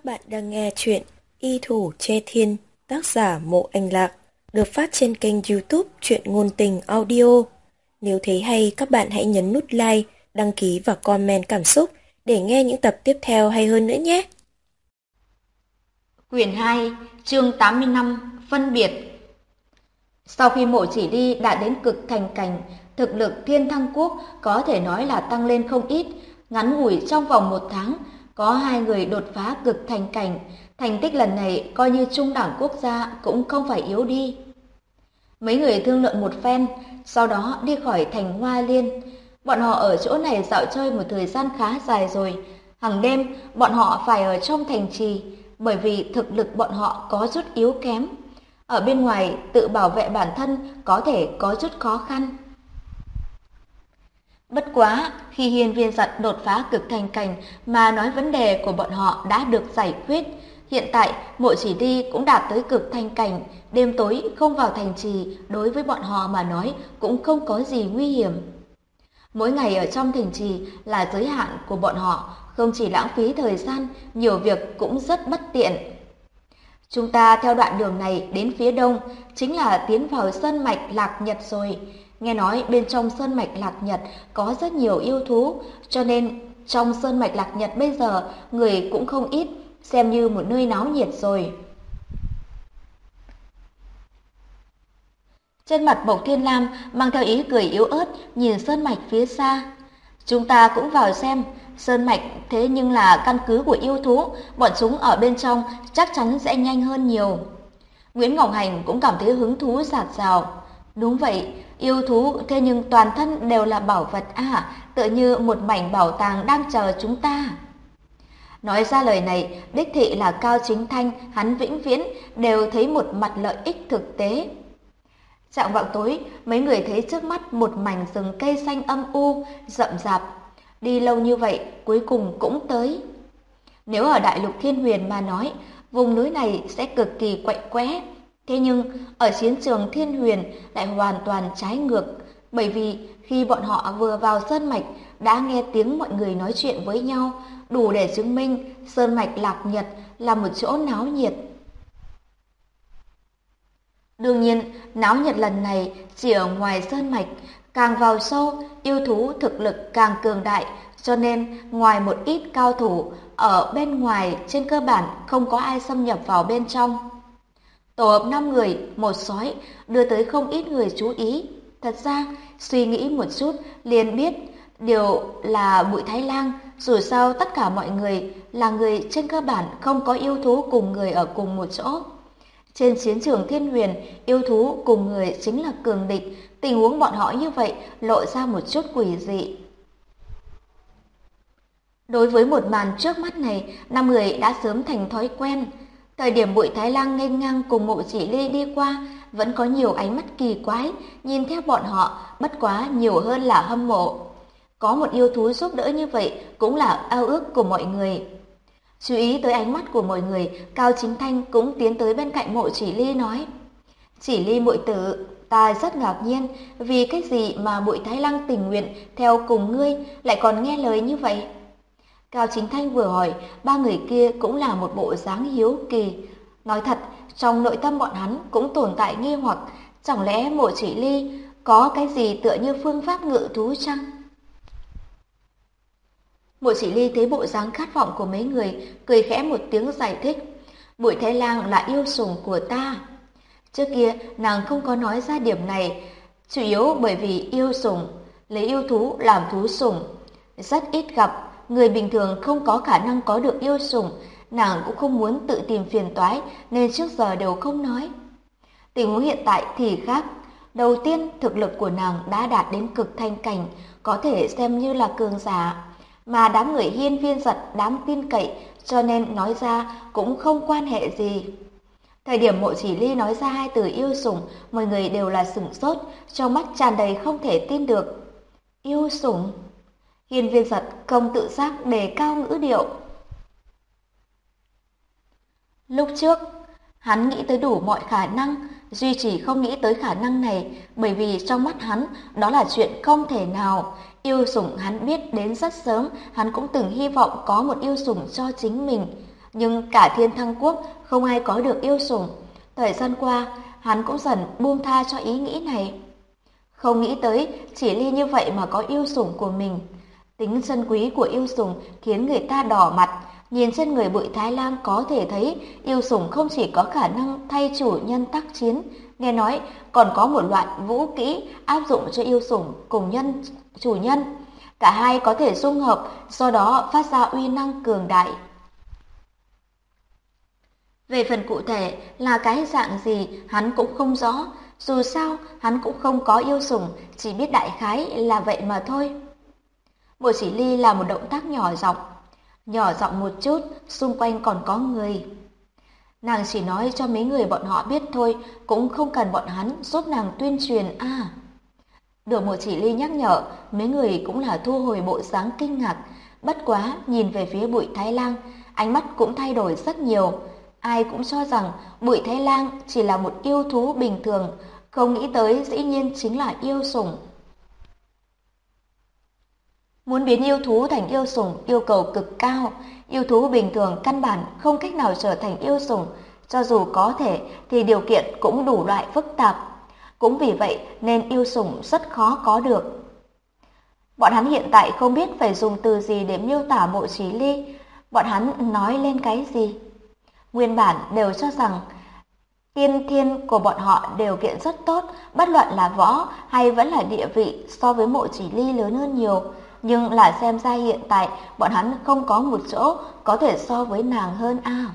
bạn đang nghe chuyện Y Thủ Che Thiên, tác giả Mộ Anh Lạc, được phát trên kênh YouTube Truyện Ngôn Tình Audio. Nếu thấy hay, các bạn hãy nhấn nút like, đăng ký và comment cảm xúc để nghe những tập tiếp theo hay hơn nữa nhé. Quyển 2, chương 85, phân biệt. Sau khi Mộ Chỉ Ly đã đến cực thành cảnh, thực lực Thiên Thăng Quốc có thể nói là tăng lên không ít. Ngắn ngủi trong vòng 1 tháng, có 2 người đột phá cực thành cảnh. Thành tích lần này coi như trung đẳng quốc gia cũng không phải yếu đi. Mấy người thương lượng một phen, sau đó đi khỏi thành Hoa Liên. Bọn họ ở chỗ này dạo chơi một thời gian khá dài rồi. Hàng đêm, bọn họ phải ở trong thành trì, bởi vì thực lực bọn họ có chút yếu kém. Ở bên ngoài, tự bảo vệ bản thân có thể có chút khó khăn. Bất quá, khi Hiên Viên Giật đột phá cực thành cảnh mà nói vấn đề của bọn họ đã được giải quyết. Hiện tại, Mộ Chỉ Ly cũng đạt tới cực thành cảnh, đêm tối không vào thành trì đối với bọn họ mà nói cũng không có gì nguy hiểm. Mỗi ngày ở trong thành trì là giới hạn của bọn họ, không chỉ lãng phí thời gian, nhiều việc cũng rất bất tiện. Chúng ta theo đoạn đường này đến phía đông, chính là tiến vào sơn mạch Lạc Nhật rồi. Nghe nói bên trong sơn mạch Lạc Nhật có rất nhiều yêu thú, cho nên trong sơn mạch Lạc Nhật bây giờ người cũng không ít, xem như một nơi náo nhiệt rồi. Trên mặt Mộc Thiên Lam mang theo ý cười yếu ớt nhìn sơn mạch phía xa. Chúng ta cũng vào xem, sơn mạch thế nhưng là căn cứ của yêu thú, bọn chúng ở bên trong chắc chắn sẽ nhanh hơn nhiều. Nguyễn Ngọc Hành cũng cảm thấy hứng thú dạt dào. Đúng vậy, yêu thú thế nhưng toàn thân đều là bảo vật tựa như một mảnh bảo tàng đang chờ chúng ta. Nói ra lời này, đích thị là Cao Chính Thanh, hắn vĩnh viễn đều thấy một mặt lợi ích thực tế. Chạng vạng tối, mấy người thấy trước mắt một mảnh rừng cây xanh âm u, rậm rạp. Đi lâu như vậy, cuối cùng cũng tới. Nếu ở đại lục Thiên Huyền mà nói, vùng núi này sẽ cực kỳ quạnh quẽ. Thế nhưng, ở chiến trường Thiên Huyền lại hoàn toàn trái ngược. Bởi vì khi bọn họ vừa vào sơn mạch, đã nghe tiếng mọi người nói chuyện với nhau, đủ để chứng minh sơn mạch Lạc Nhật là một chỗ náo nhiệt. Đương nhiên, náo nhiệt lần này chỉ ở ngoài sơn mạch, càng vào sâu, yêu thú thực lực càng cường đại, cho nên ngoài một ít cao thủ, ở bên ngoài trên cơ bản không có ai xâm nhập vào bên trong. Tổ hợp 5 người, một sói, đưa tới không ít người chú ý. Thật ra, suy nghĩ một chút liền biết điều là Bụi Thái Lang, dù sao tất cả mọi người là người trên cơ bản không có yêu thú cùng người ở cùng một chỗ. Trên chiến trường Thiên Huyền, yêu thú cùng người chính là cường địch, tình huống bọn họ như vậy lộ ra một chút quỷ dị. Đối với một màn trước mắt này, 5 người đã sớm thành thói quen. Thời điểm Bụi Thái Lang nghênh ngang cùng Mộ Chỉ Ly đi qua, vẫn có nhiều ánh mắt kỳ quái, nhìn theo bọn họ, bất quá nhiều hơn là hâm mộ. Có một yêu thú giúp đỡ như vậy cũng là ao ước của mọi người. Chú ý tới ánh mắt của mọi người, Cao Chính Thanh cũng tiến tới bên cạnh Mộ Chỉ Ly nói: Chỉ Ly muội tử, ta rất ngạc nhiên, vì cái gì mà Bụi Thái Lang tình nguyện theo cùng ngươi lại còn nghe lời như vậy? Cao Chính Thanh vừa hỏi, 3 người kia cũng là một bộ dáng hiếu kỳ. Nói thật, trong nội tâm bọn hắn cũng tồn tại nghi hoặc, chẳng lẽ Mộ Chỉ Ly có cái gì tựa như phương pháp ngự thú chăng? Mộ Chỉ Ly thấy bộ dáng khát vọng của mấy người, cười khẽ một tiếng giải thích: Bụi Thái Lang là yêu sủng của ta. Trước kia nàng không có nói ra điểm này, chủ yếu bởi vì yêu sủng, lấy yêu thú làm thú sủng, rất ít gặp, người bình thường không có khả năng có được yêu sủng, nàng cũng không muốn tự tìm phiền toái nên trước giờ đều không nói. Tình huống hiện tại thì khác, đầu tiên thực lực của nàng đã đạt đến cực thanh cảnh, có thể xem như là cường giả. Mà đám người Hiên Viên Giật đáng tin cậy, cho nên nói ra cũng không quan hệ gì. Thời điểm Mộ Chỉ Ly nói ra 2 từ yêu sủng, mọi người đều là sửng sốt, trong mắt tràn đầy không thể tin được. Yêu sủng? Hiên Viên Giật không tự giác đề cao ngữ điệu. Lúc trước, hắn nghĩ tới đủ mọi khả năng, duy chỉ không nghĩ tới khả năng này, bởi vì trong mắt hắn đó là chuyện không thể nào. Yêu sủng hắn biết đến rất sớm, hắn cũng từng hy vọng có một yêu sủng cho chính mình. Nhưng cả Thiên Thăng Quốc không ai có được yêu sủng. Thời gian qua, hắn cũng dần buông tha cho ý nghĩ này. Không nghĩ tới chỉ Ly như vậy mà có yêu sủng của mình. Tính chân quý của yêu sủng khiến người ta đỏ mặt. Nhìn trên người Bụi Thái Lang có thể thấy yêu sủng không chỉ có khả năng thay chủ nhân tác chiến, nghe nói còn có một loại vũ kỹ áp dụng cho yêu sủng cùng chủ nhân. Cả hai có thể dung hợp, do đó phát ra uy năng cường đại. Về phần cụ thể là cái dạng gì hắn cũng không rõ, dù sao hắn cũng không có yêu sủng, chỉ biết đại khái là vậy mà thôi. Mộ Chỉ Ly là một động tác nhỏ giọng một chút, xung quanh còn có người. Nàng chỉ nói cho mấy người bọn họ biết thôi, cũng không cần bọn hắn giúp nàng tuyên truyền à. Được Mộ Chỉ Ly nhắc nhở, mấy người cũng là thu hồi bộ dáng kinh ngạc, bất quá nhìn về phía Bụi Thái Lang, ánh mắt cũng thay đổi rất nhiều. Ai cũng cho rằng Bụi Thái Lang chỉ là một yêu thú bình thường, không nghĩ tới dĩ nhiên chính là yêu sủng. Muốn biến yêu thú thành yêu sủng yêu cầu cực cao, yêu thú bình thường căn bản không cách nào trở thành yêu sủng, cho dù có thể thì điều kiện cũng đủ loại phức tạp. Cũng vì vậy nên yêu sủng rất khó có được. Bọn hắn hiện tại không biết phải dùng từ gì để miêu tả Mộ Chỉ Ly, bọn hắn nói lên cái gì. Nguyên bản đều cho rằng tiên thiên của bọn họ điều kiện rất tốt, bất luận là võ hay vẫn là địa vị so với Mộ Chỉ Ly lớn hơn nhiều. Nhưng là xem ra hiện tại bọn hắn không có một chỗ có thể so với nàng hơn à.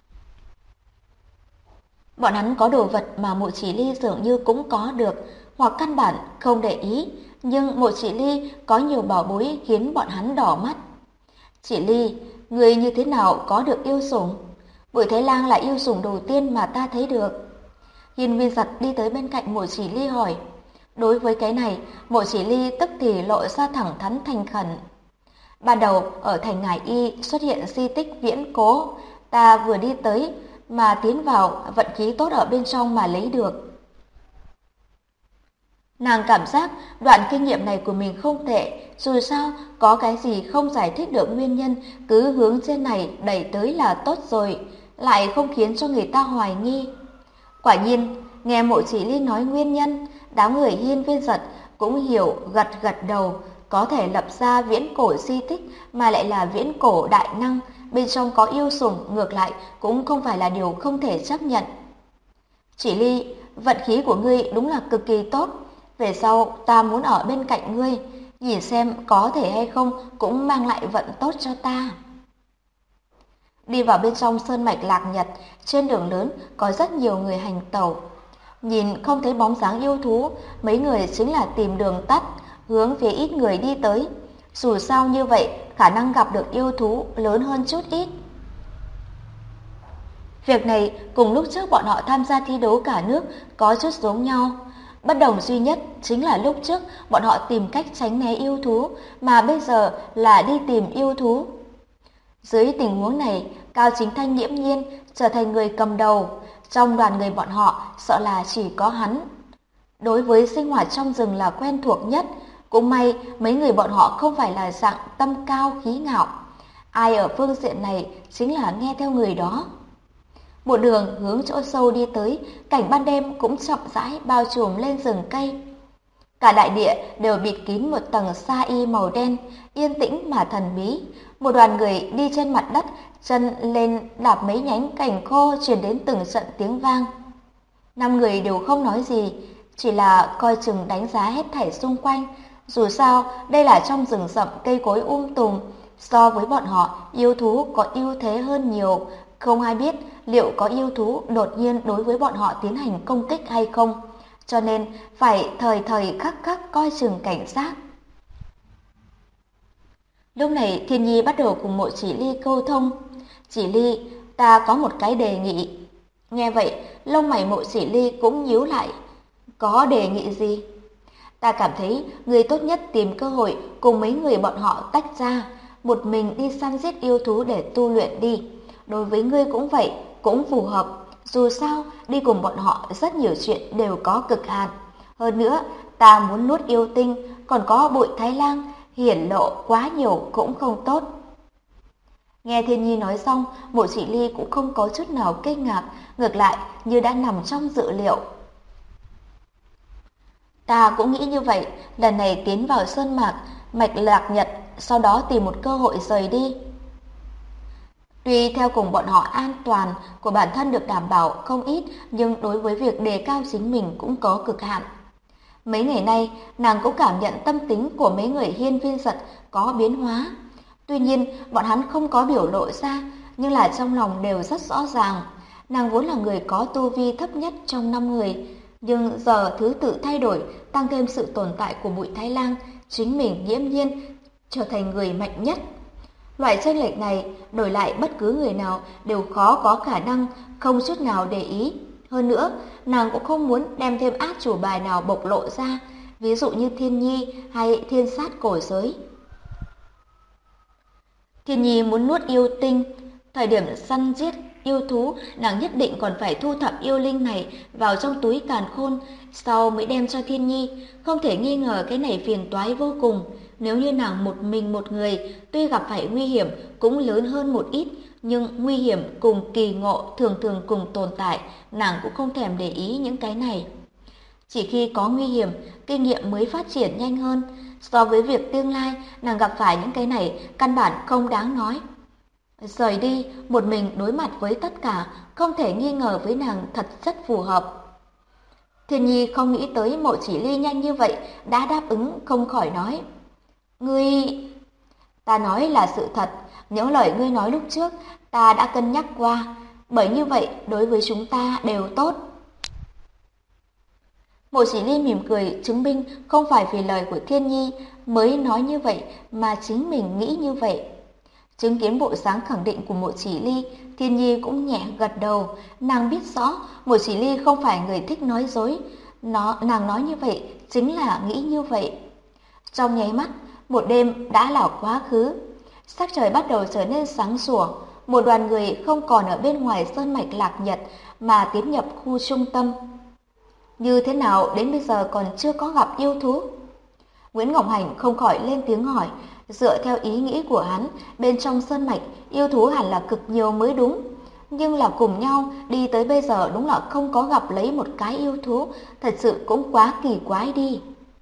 Bọn hắn có đồ vật mà Mộ Chỉ Ly dường như cũng có được, hoặc căn bản không để ý, nhưng Mộ Chỉ Ly có nhiều bảo bối khiến bọn hắn đỏ mắt. Chỉ Ly, người như thế nào có được yêu sủng? Bụi Thái Lang là yêu sủng đầu tiên mà ta thấy được. Hiên Viên Giật đi tới bên cạnh Mộ Chỉ Ly hỏi. Đối với cái này, Mộ Chỉ Ly tức thì lộ ra thẳng thắn thành khẩn. Ban đầu ở thành Ngải Y xuất hiện di tích viễn cố, ta vừa đi tới mà tiến vào, vận khí tốt ở bên trong mà lấy được. Nàng cảm giác đoạn kinh nghiệm này của mình không tệ, dù sao có cái gì không giải thích được nguyên nhân, cứ hướng trên này đẩy tới là tốt rồi, lại không khiến cho người ta hoài nghi. Quả nhiên, nghe Mộ Chỉ Ly nói nguyên nhân, đám người Hiên Viên Giật cũng hiểu, gật gật đầu, có thể lập ra viễn cổ di tích mà lại là viễn cổ đại năng, bên trong có yêu sủng, ngược lại cũng không phải là điều không thể chấp nhận. Chỉ Ly, vận khí của ngươi đúng là cực kỳ tốt, về sau ta muốn ở bên cạnh ngươi, nhìn xem có thể hay không cũng mang lại vận tốt cho ta. Đi vào bên trong sơn mạch Lạc Nhật, trên đường lớn có rất nhiều người hành tẩu. Nhìn không thấy bóng dáng yêu thú, mấy người chính là tìm đường tắt, hướng phía ít người đi tới. Dù sao như vậy, khả năng gặp được yêu thú lớn hơn chút ít. Việc này cùng lúc trước bọn họ tham gia thi đấu cả nước có chút giống nhau. Bất đồng duy nhất chính là lúc trước bọn họ tìm cách tránh né yêu thú, mà bây giờ là đi tìm yêu thú. Dưới tình huống này, Cao Chính Thanh nghiễm nhiên trở thành người cầm đầu. Trong đoàn người bọn họ, sợ là chỉ có hắn. Đối với sinh hoạt trong rừng là quen thuộc nhất. Cũng may mấy người bọn họ không phải là dạng tâm cao khí ngạo. Ai ở phương diện này chính là nghe theo người đó. Một đường hướng chỗ sâu đi tới, cảnh ban đêm cũng chậm rãi bao trùm lên rừng cây. Cả đại địa đều bịt kín một tầng sa y màu đen, yên tĩnh mà thần bí. Một đoàn người đi trên mặt đất, chân lên đạp mấy nhánh cành khô truyền đến từng trận tiếng vang. 5 người đều không nói gì, chỉ là coi chừng đánh giá hết thảy xung quanh. Dù sao, đây là trong rừng rậm cây cối tùm, so với bọn họ, yêu thú có ưu thế hơn nhiều. Không ai biết liệu có yêu thú đột nhiên đối với bọn họ tiến hành công kích hay không, cho nên phải thời thời khắc khắc coi chừng cảnh giác. Lúc này Thiên Nhi bắt đầu cùng Mộ Chỉ Ly câu thông. Chỉ Ly, ta có một cái đề nghị. Nghe vậy, lông mày Mộ Chỉ Ly cũng nhíu lại. Có đề nghị gì? Ta cảm thấy người tốt nhất tìm cơ hội cùng mấy người bọn họ tách ra, một mình đi săn giết yêu thú để tu luyện đi. Đối với ngươi cũng vậy, cũng phù hợp. Dù sao, đi cùng bọn họ rất nhiều chuyện đều có cực hạn. Hơn nữa, ta muốn nuốt yêu tinh, còn có Bụi Thái Lang, hiển lộ quá nhiều cũng không tốt. Nghe Thiên Nhi nói xong, Mộ Chỉ Ly cũng không có chút nào kinh ngạc, ngược lại như đã nằm trong dự liệu. Ta cũng nghĩ như vậy, lần này tiến vào sơn mạch, mạch lạc nhật, sau đó tìm một cơ hội rời đi. Tuy theo cùng bọn họ an toàn của bản thân được đảm bảo không ít, nhưng đối với việc đề cao chính mình cũng có cực hạn. Mấy ngày nay, nàng cũng cảm nhận tâm tính của mấy người Hiên Viên Giật có biến hóa. Tuy nhiên, bọn hắn không có biểu lộ ra, nhưng là trong lòng đều rất rõ ràng. Nàng vốn là người có tu vi thấp nhất trong 5 người, nhưng giờ thứ tự thay đổi, tăng thêm sự tồn tại của Bụi Thái Lang, chính mình nghiễm nhiên trở thành người mạnh nhất. Loại chênh lệch này đổi lại bất cứ người nào đều khó có khả năng không chút nào để ý. Hơn nữa, nàng cũng không muốn đem thêm át chủ bài nào bộc lộ ra, ví dụ như Thiên Nhi hay Thiên Sát cổ giới. Thiên Nhi muốn nuốt yêu tinh, thời điểm săn giết yêu thú, nàng nhất định còn phải thu thập yêu linh này vào trong túi càn khôn, sau mới đem cho Thiên Nhi. Không thể nghi ngờ cái này phiền toái vô cùng. Nếu như nàng một mình một người, tuy gặp phải nguy hiểm cũng lớn hơn một ít, nhưng nguy hiểm cùng kỳ ngộ thường thường cùng tồn tại, nàng cũng không thèm để ý những cái này. Chỉ khi có nguy hiểm, kinh nghiệm mới phát triển nhanh hơn. So với việc tương lai, nàng gặp phải những cái này căn bản không đáng nói. Rời đi, một mình đối mặt với tất cả, không thể nghi ngờ với nàng thật rất phù hợp. Thiên Nhi không nghĩ tới Mộ Chỉ Ly nhanh như vậy đã đáp ứng, không khỏi nói. Ngươi... Ta nói là sự thật, những lời ngươi nói lúc trước ta đã cân nhắc qua, bởi như vậy đối với chúng ta đều tốt. Mộ Chỉ Ly mỉm cười chứng minh không phải vì lời của Thiên Nhi mới nói như vậy mà chính mình nghĩ như vậy. Chứng kiến bộ dáng khẳng định của Mộ Chỉ Ly, Thiên Nhi cũng nhẹ gật đầu, nàng biết rõ Mộ Chỉ Ly không phải người thích nói dối, nàng nói như vậy chính là nghĩ như vậy. Trong nháy mắt, một đêm đã là quá khứ, sắc trời bắt đầu trở nên sáng sủa, một đoàn người không còn ở bên ngoài sơn mạch Lạc Nhật mà tiến nhập khu trung tâm. Như thế nào đến bây giờ còn chưa có gặp yêu thú? Nguyễn Ngọc Hành không khỏi lên tiếng hỏi, dựa theo ý nghĩ của hắn, bên trong sơn mạch yêu thú hẳn là cực nhiều mới đúng. Nhưng là cùng nhau đi tới bây giờ đúng là không có gặp lấy một cái yêu thú, thật sự cũng quá kỳ quái đi.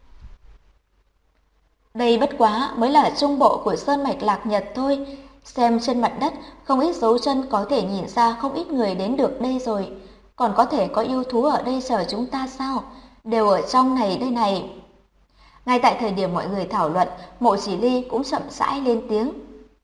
Đây bất quá mới là trung bộ của sơn mạch Lạc Nhật thôi, xem trên mặt đất không ít dấu chân có thể nhìn ra không ít người đến được đây rồi. Còn có thể có yêu thú ở đây chờ chúng ta sao? Đều ở trong này đây này. Ngay tại thời điểm mọi người thảo luận, Mộ Chỉ Ly cũng chậm rãi lên tiếng.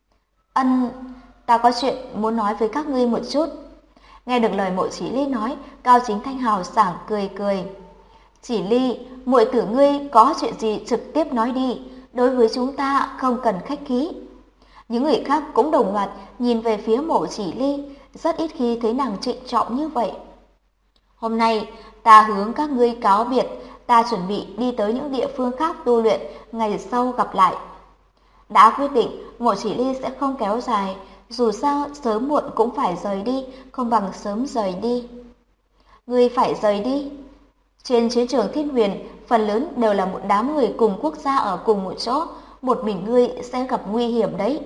Ta có chuyện muốn nói với các ngươi một chút. Nghe được lời Mộ Chỉ Ly nói, Cao Chính Thanh hào sảng cười cười. Chỉ Ly, muội tử ngươi có chuyện gì trực tiếp nói đi, đối với chúng ta không cần khách khí. Những người khác cũng đồng loạt nhìn về phía Mộ Chỉ Ly, rất ít khi thấy nàng trịnh trọng như vậy. Hôm nay ta hướng các ngươi cáo biệt, ta chuẩn bị đi tới những địa phương khác tu luyện, ngày sau gặp lại. Đã quyết định, Mộ Chỉ Ly sẽ không kéo dài, dù sao sớm muộn cũng phải rời đi, không bằng sớm rời đi. Ngươi phải rời đi. Trên chiến trường Thiên Huyền, phần lớn đều là một đám người cùng quốc gia ở cùng một chỗ, một mình ngươi sẽ gặp nguy hiểm đấy.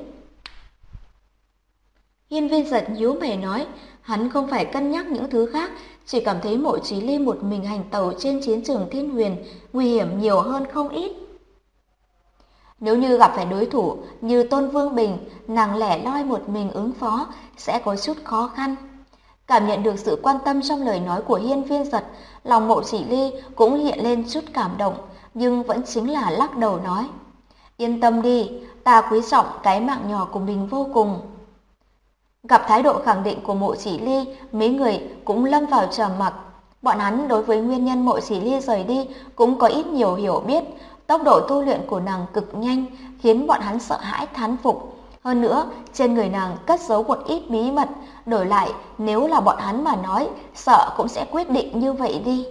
Hiên Viên Giật nhíu mày nói, hắn không phải cân nhắc những thứ khác, chỉ cảm thấy Mộ Chí Ly một mình hành tẩu trên chiến trường Thiên Huyền nguy hiểm nhiều hơn không ít. Nếu như gặp phải đối thủ như Tôn Vương Bình, nàng lẻ loi một mình ứng phó sẽ có chút khó khăn. Cảm nhận được sự quan tâm trong lời nói của Hiên Viên Giật, lòng Mộ Chỉ Ly cũng hiện lên chút cảm động, nhưng vẫn chính là lắc đầu nói. Yên tâm đi, ta quý trọng cái mạng nhỏ của mình vô cùng. Gặp thái độ khẳng định của Mộ Chỉ Ly, mấy người cũng lâm vào trầm mặc. Bọn hắn đối với nguyên nhân Mộ Chỉ Ly rời đi cũng có ít nhiều hiểu biết. Tốc độ tu luyện của nàng cực nhanh, khiến bọn hắn sợ hãi thán phục. Hơn nữa, trên người nàng cất giấu một ít bí mật, đổi lại nếu là bọn hắn mà nói, sợ cũng sẽ quyết định như vậy đi.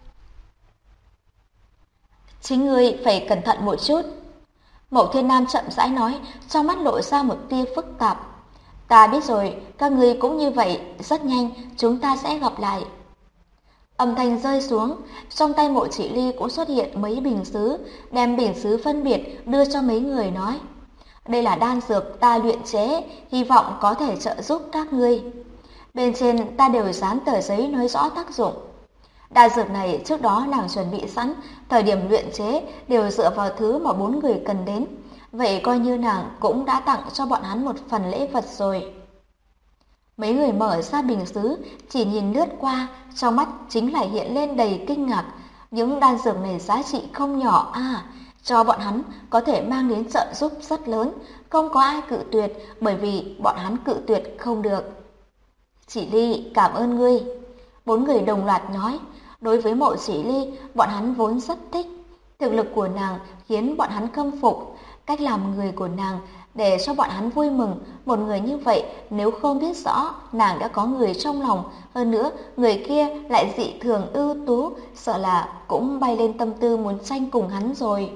Chính ngươi phải cẩn thận một chút. Mộ Thiên Nam chậm rãi nói, trong mắt lộ ra một tia phức tạp. Ta biết rồi, các ngươi cũng như vậy, rất nhanh chúng ta sẽ gặp lại. Âm thanh rơi xuống, trong tay Mộ Chỉ Ly cũng xuất hiện mấy bình sứ, đem bình sứ phân biệt đưa cho mấy người nói. Đây là đan dược ta luyện chế, hy vọng có thể trợ giúp các ngươi. Bên trên ta đều dán tờ giấy nói rõ tác dụng. Đan dược này trước đó nàng chuẩn bị sẵn, thời điểm luyện chế đều dựa vào thứ mà 4 người cần đến. Vậy coi như nàng cũng đã tặng cho bọn hắn một phần lễ vật rồi. Mấy người mở ra bình sứ, chỉ nhìn lướt qua, trong mắt chính là hiện lên đầy kinh ngạc. Những đan dược này giá trị không nhỏ cho bọn hắn có thể mang đến trợ giúp rất lớn, không có ai cự tuyệt bởi vì bọn hắn cự tuyệt không được. Chỉ Ly, cảm ơn ngươi. 4 người đồng loạt nói, đối với Mộ Chỉ Ly, bọn hắn vốn rất thích. Thực lực của nàng khiến bọn hắn khâm phục, cách làm người của nàng để cho bọn hắn vui mừng. Một người như vậy nếu không biết rõ nàng đã có người trong lòng, hơn nữa người kia lại dị thường ưu tú, sợ là cũng bay lên tâm tư muốn tranh cùng hắn rồi.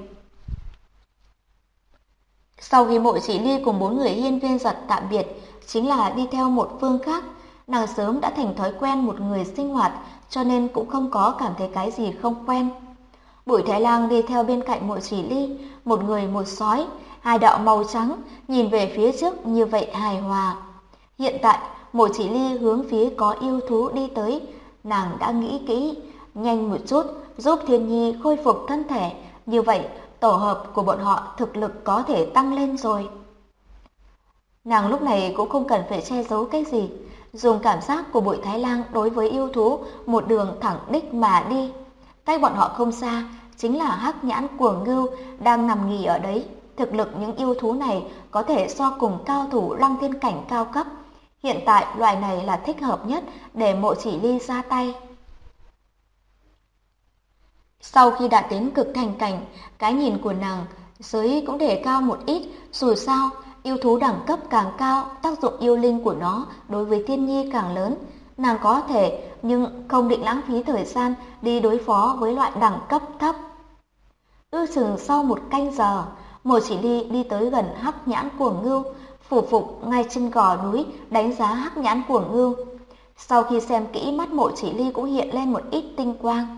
Sau khi Mộ Chỉ Ly cùng 4 người hiên viên giật tạm biệt, chính là đi theo một phương khác. Nàng sớm đã thành thói quen một người sinh hoạt, cho nên cũng không có cảm thấy cái gì không quen. Bùi Thái Lang đi theo bên cạnh Mộ Chỉ Ly, một người một sói, hai đạo màu trắng, nhìn về phía trước như vậy hài hòa. Hiện tại, Mộ Chỉ Ly hướng phía có yêu thú đi tới, nàng đã nghĩ kỹ, nhanh một chút giúp Thiên Nhi khôi phục thân thể, như vậy tổ hợp của bọn họ thực lực có thể tăng lên rồi. Nàng lúc này cũng không cần phải che giấu cái gì, dùng cảm giác của Bùi Thái Lang đối với yêu thú một đường thẳng đích mà đi. Cách bọn họ không xa, chính là Hắc Nhãn Cuồng Ngưu đang nằm nghỉ ở đấy. Thực lực những yêu thú này có thể so cùng cao thủ Lăng Thiên cảnh cao cấp. Hiện tại loài này là thích hợp nhất để Mộ Chỉ Ly ra tay. Sau khi đạt đến cực thành cảnh, cái nhìn của nàng giới cũng đề cao một ít, dù sao yêu thú đẳng cấp càng cao, tác dụng yêu linh của nó đối với Thiên Nhi càng lớn. Nàng có thể nhưng không định lãng phí thời gian đi đối phó với loại đẳng cấp thấp. Ước chừng sau 1 canh giờ, Mộ Chỉ Ly đi tới gần Hắc Nhãn Cuồng Ngưu, phủ phục ngay trên gò núi đánh giá Hắc Nhãn Cuồng Ngưu. Sau khi xem kỹ, mắt Mộ Chỉ Ly cũng hiện lên một ít tinh quang.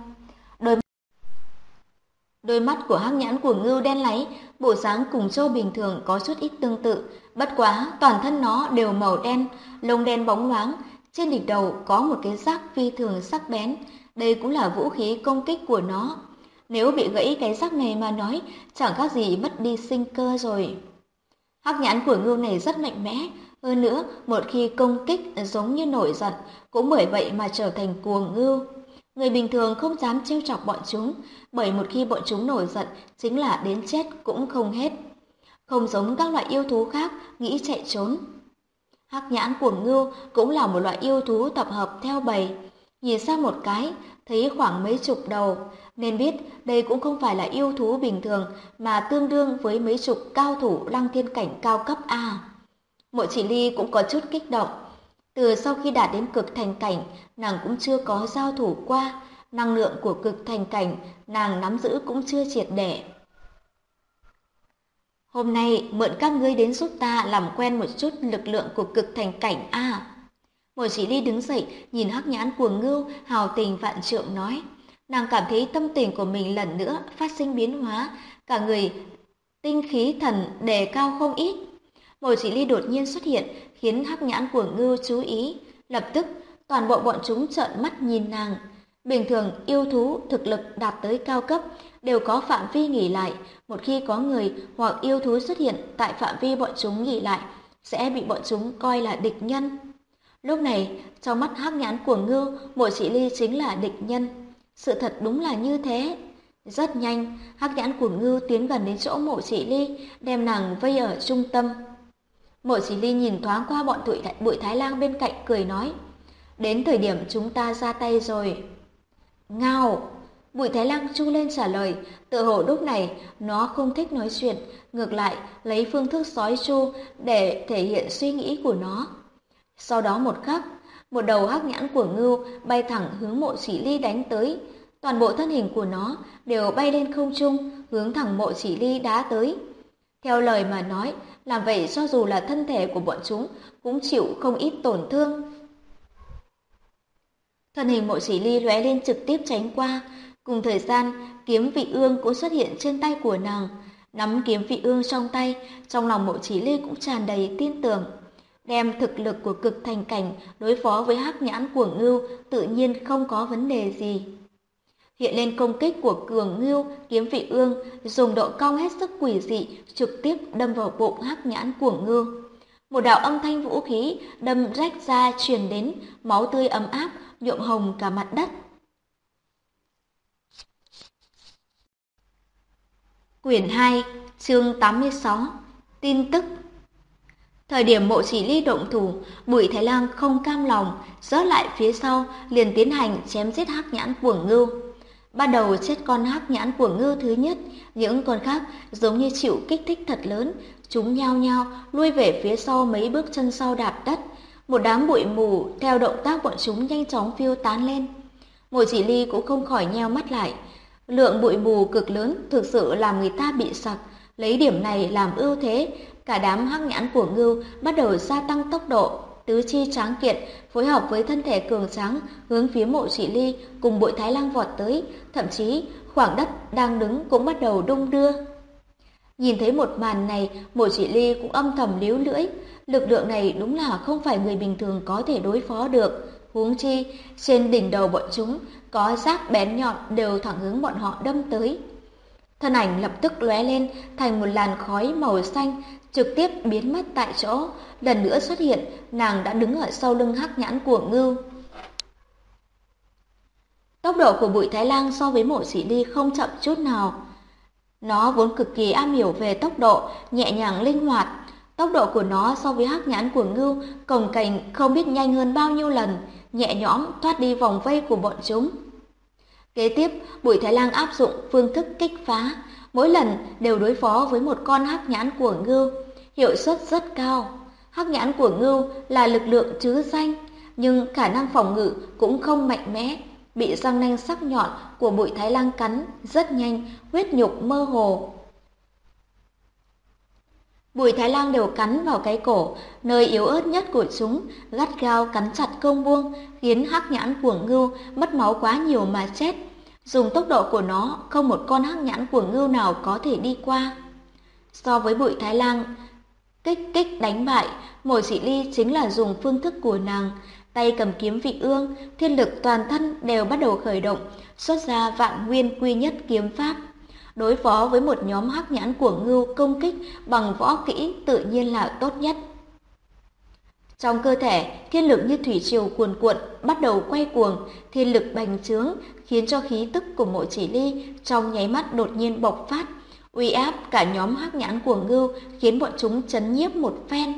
Đôi mắt của Hắc Nhãn Cuồng Ngưu đen láy, bộ dáng cùng trâu bình thường có chút ít tương tự, bất quá toàn thân nó đều màu đen, lông đen bóng loáng, trên đỉnh đầu có một cái rác phi thường sắc bén, đây cũng là vũ khí công kích của nó. Nếu bị gãy cái rác này mà nói, chẳng khác gì mất đi sinh cơ rồi. Hắc Nhãn Cuồng Ngưu này rất mạnh mẽ, hơn nữa một khi công kích giống như nổi giận, cũng bởi vậy mà trở thành cuồng ngưu. Người bình thường không dám trêu chọc bọn chúng, bởi một khi bọn chúng nổi giận chính là đến chết cũng không hết. Không giống các loại yêu thú khác nghĩ chạy trốn. Hắc Nhãn Cuồng Ngưu cũng là một loại yêu thú tập hợp theo bầy. Nhìn sang một cái, thấy khoảng mấy chục đầu, nên biết đây cũng không phải là yêu thú bình thường mà tương đương với mấy chục cao thủ Lăng Thiên cảnh cao cấp A. Mộ Chỉ Ly cũng có chút kích động. Từ sau khi đạt đến cực thành cảnh, nàng cũng chưa có giao thủ qua, năng lượng của cực thành cảnh nàng nắm giữ cũng chưa triệt để. Hôm nay mượn các ngươi đến giúp ta làm quen một chút lực lượng của cực thành cảnh a. Mộ Chỉ Ly đứng dậy, nhìn Hắc Nhãn Cuồng Ngưu, hào tình vạn trượng nói. Nàng cảm thấy tâm tình của mình lần nữa phát sinh biến hóa, cả người tinh khí thần đề cao không ít. Mộ Chỉ Ly đột nhiên xuất hiện, khiến Hắc Nhãn Cuồng Ngưu chú ý. Lập tức, toàn bộ bọn chúng trợn mắt nhìn nàng. Bình thường, yêu thú thực lực đạt tới cao cấp đều có phạm vi nghỉ lại. Một khi có người hoặc yêu thú xuất hiện tại phạm vi bọn chúng nghỉ lại, sẽ bị bọn chúng coi là địch nhân. Lúc này, trong mắt Hắc Nhãn Cuồng Ngưu, Mộ Chỉ Ly chính là địch nhân. Sự thật đúng là như thế. Rất nhanh, Hắc Nhãn Cuồng Ngưu tiến gần đến chỗ Mộ Chỉ Ly, đem nàng vây ở trung tâm. Mộ Chỉ Ly nhìn thoáng qua bọn Bụi Thái Lang bên cạnh, cười nói. Đến thời điểm chúng ta ra tay rồi. Ngao! Bụi Thái Lang chu lên trả lời, tự hồ lúc này nó không thích nói chuyện, ngược lại lấy phương thức sói chu để thể hiện suy nghĩ của nó. Sau đó một khắc, một đầu Hắc Nhãn Cuồng Ngưu bay thẳng hướng Mộ Chỉ Ly đánh tới. Toàn bộ thân hình của nó đều bay lên không trung, hướng thẳng Mộ Chỉ Ly đá tới. Theo lời mà nói, làm vậy cho dù là thân thể của bọn chúng cũng chịu không ít tổn thương. Thân hình Mộ Chỉ Ly lóe lên trực tiếp tránh qua, cùng thời gian kiếm vị ương cũng xuất hiện trên tay của nàng. Nắm kiếm vị ương trong tay, trong lòng Mộ Chỉ Ly cũng tràn đầy tin tưởng. Đem thực lực của cực thành cảnh đối phó với hắc nhãn của Ngưu tự nhiên không có vấn đề gì. Hiện lên công kích của Cường Ngưu, kiếm vị ương dùng độ cong hết sức quỷ dị trực tiếp đâm vào bụng hắc nhãn của Ngưu. Một đạo âm thanh vũ khí đâm rách ra truyền đến, máu tươi ấm áp nhuộm hồng cả mặt đất. Quyển 2, chương 86, tin tức. Thời điểm Mộ Chỉ Ly động thủ, Bùi Thái Lang không cam lòng, rớt lại phía sau, liền tiến hành chém giết hắc nhãn của Ngưu. Bắt đầu chết con hắc nhãn của Ngưu thứ nhất, những con khác giống như chịu kích thích thật lớn, chúng nhao nhao lui về phía sau mấy bước chân sau đạp đất. Một đám bụi mù theo động tác bọn chúng nhanh chóng phiêu tán lên. Mộ Chỉ Ly cũng không khỏi nheo mắt lại. Lượng bụi mù cực lớn thực sự làm người ta bị sặc, lấy điểm này làm ưu thế, cả đám hắc nhãn của Ngưu bắt đầu gia tăng tốc độ, tứ chi tráng kiện phối hợp với thân thể cường tráng hướng phía Mộ Chỉ Ly cùng Bội Thái Lang vọt tới, thậm chí khoảng đất đang đứng cũng bắt đầu đung đưa. Nhìn thấy một màn này, Mộ Chỉ Ly cũng âm thầm líu lưỡi, lực lượng này đúng là không phải người bình thường có thể đối phó được. Huống chi, trên đỉnh đầu bọn chúng có rác bén nhọn đều thẳng hướng bọn họ đâm tới. Thân ảnh lập tức lóe lên thành một làn khói màu xanh, trực tiếp biến mất tại chỗ. Lần nữa xuất hiện, nàng đã đứng ở sau lưng hắc nhãn của Ngưu. Tốc độ của Bụi Thái Lang so với Mộ Chỉ Ly không chậm chút nào. Nó vốn cực kỳ am hiểu về tốc độ, nhẹ nhàng linh hoạt. Tốc độ của nó so với hắc nhãn của Ngưu cồng kềnh không biết nhanh hơn bao nhiêu lần, nhẹ nhõm thoát đi vòng vây của bọn chúng. Kế tiếp, Bùi Thái Lang áp dụng phương thức kích phá, mỗi lần đều đối phó với một con hắc nhãn của Ngưu, hiệu suất rất cao. Hắc nhãn của Ngưu là lực lượng trứ danh, nhưng khả năng phòng ngự cũng không mạnh mẽ, bị răng nanh sắc nhọn của Bùi Thái Lang cắn rất nhanh, huyết nhục mơ hồ. Bùi Thái Lang đều cắn vào cái cổ, nơi yếu ớt nhất của chúng, gắt gao cắn chặt không buông, khiến hắc nhãn của Ngưu mất máu quá nhiều mà chết. Dùng tốc độ của nó, không một con hắc nhãn của Ngưu nào có thể đi qua. So với Bùi Thái Lang kích đánh bại, Mộ Chỉ Ly chính là dùng phương thức của nàng, tay cầm kiếm vị ương, thiên lực toàn thân đều bắt đầu khởi động, xuất ra Vạn Nguyên Quy Nhất kiếm pháp. Đối phó với một nhóm hắc nhãn của Ngưu công kích bằng võ kỹ tự nhiên là tốt nhất. Trong cơ thể, thiên lực như thủy triều cuồn cuộn bắt đầu quay cuồng, thiên lực bành trướng khiến cho khí tức của Mộ Chỉ Ly trong nháy mắt đột nhiên bộc phát, uy áp cả nhóm hắc nhãn của Ngưu khiến bọn chúng chấn nhiếp một phen.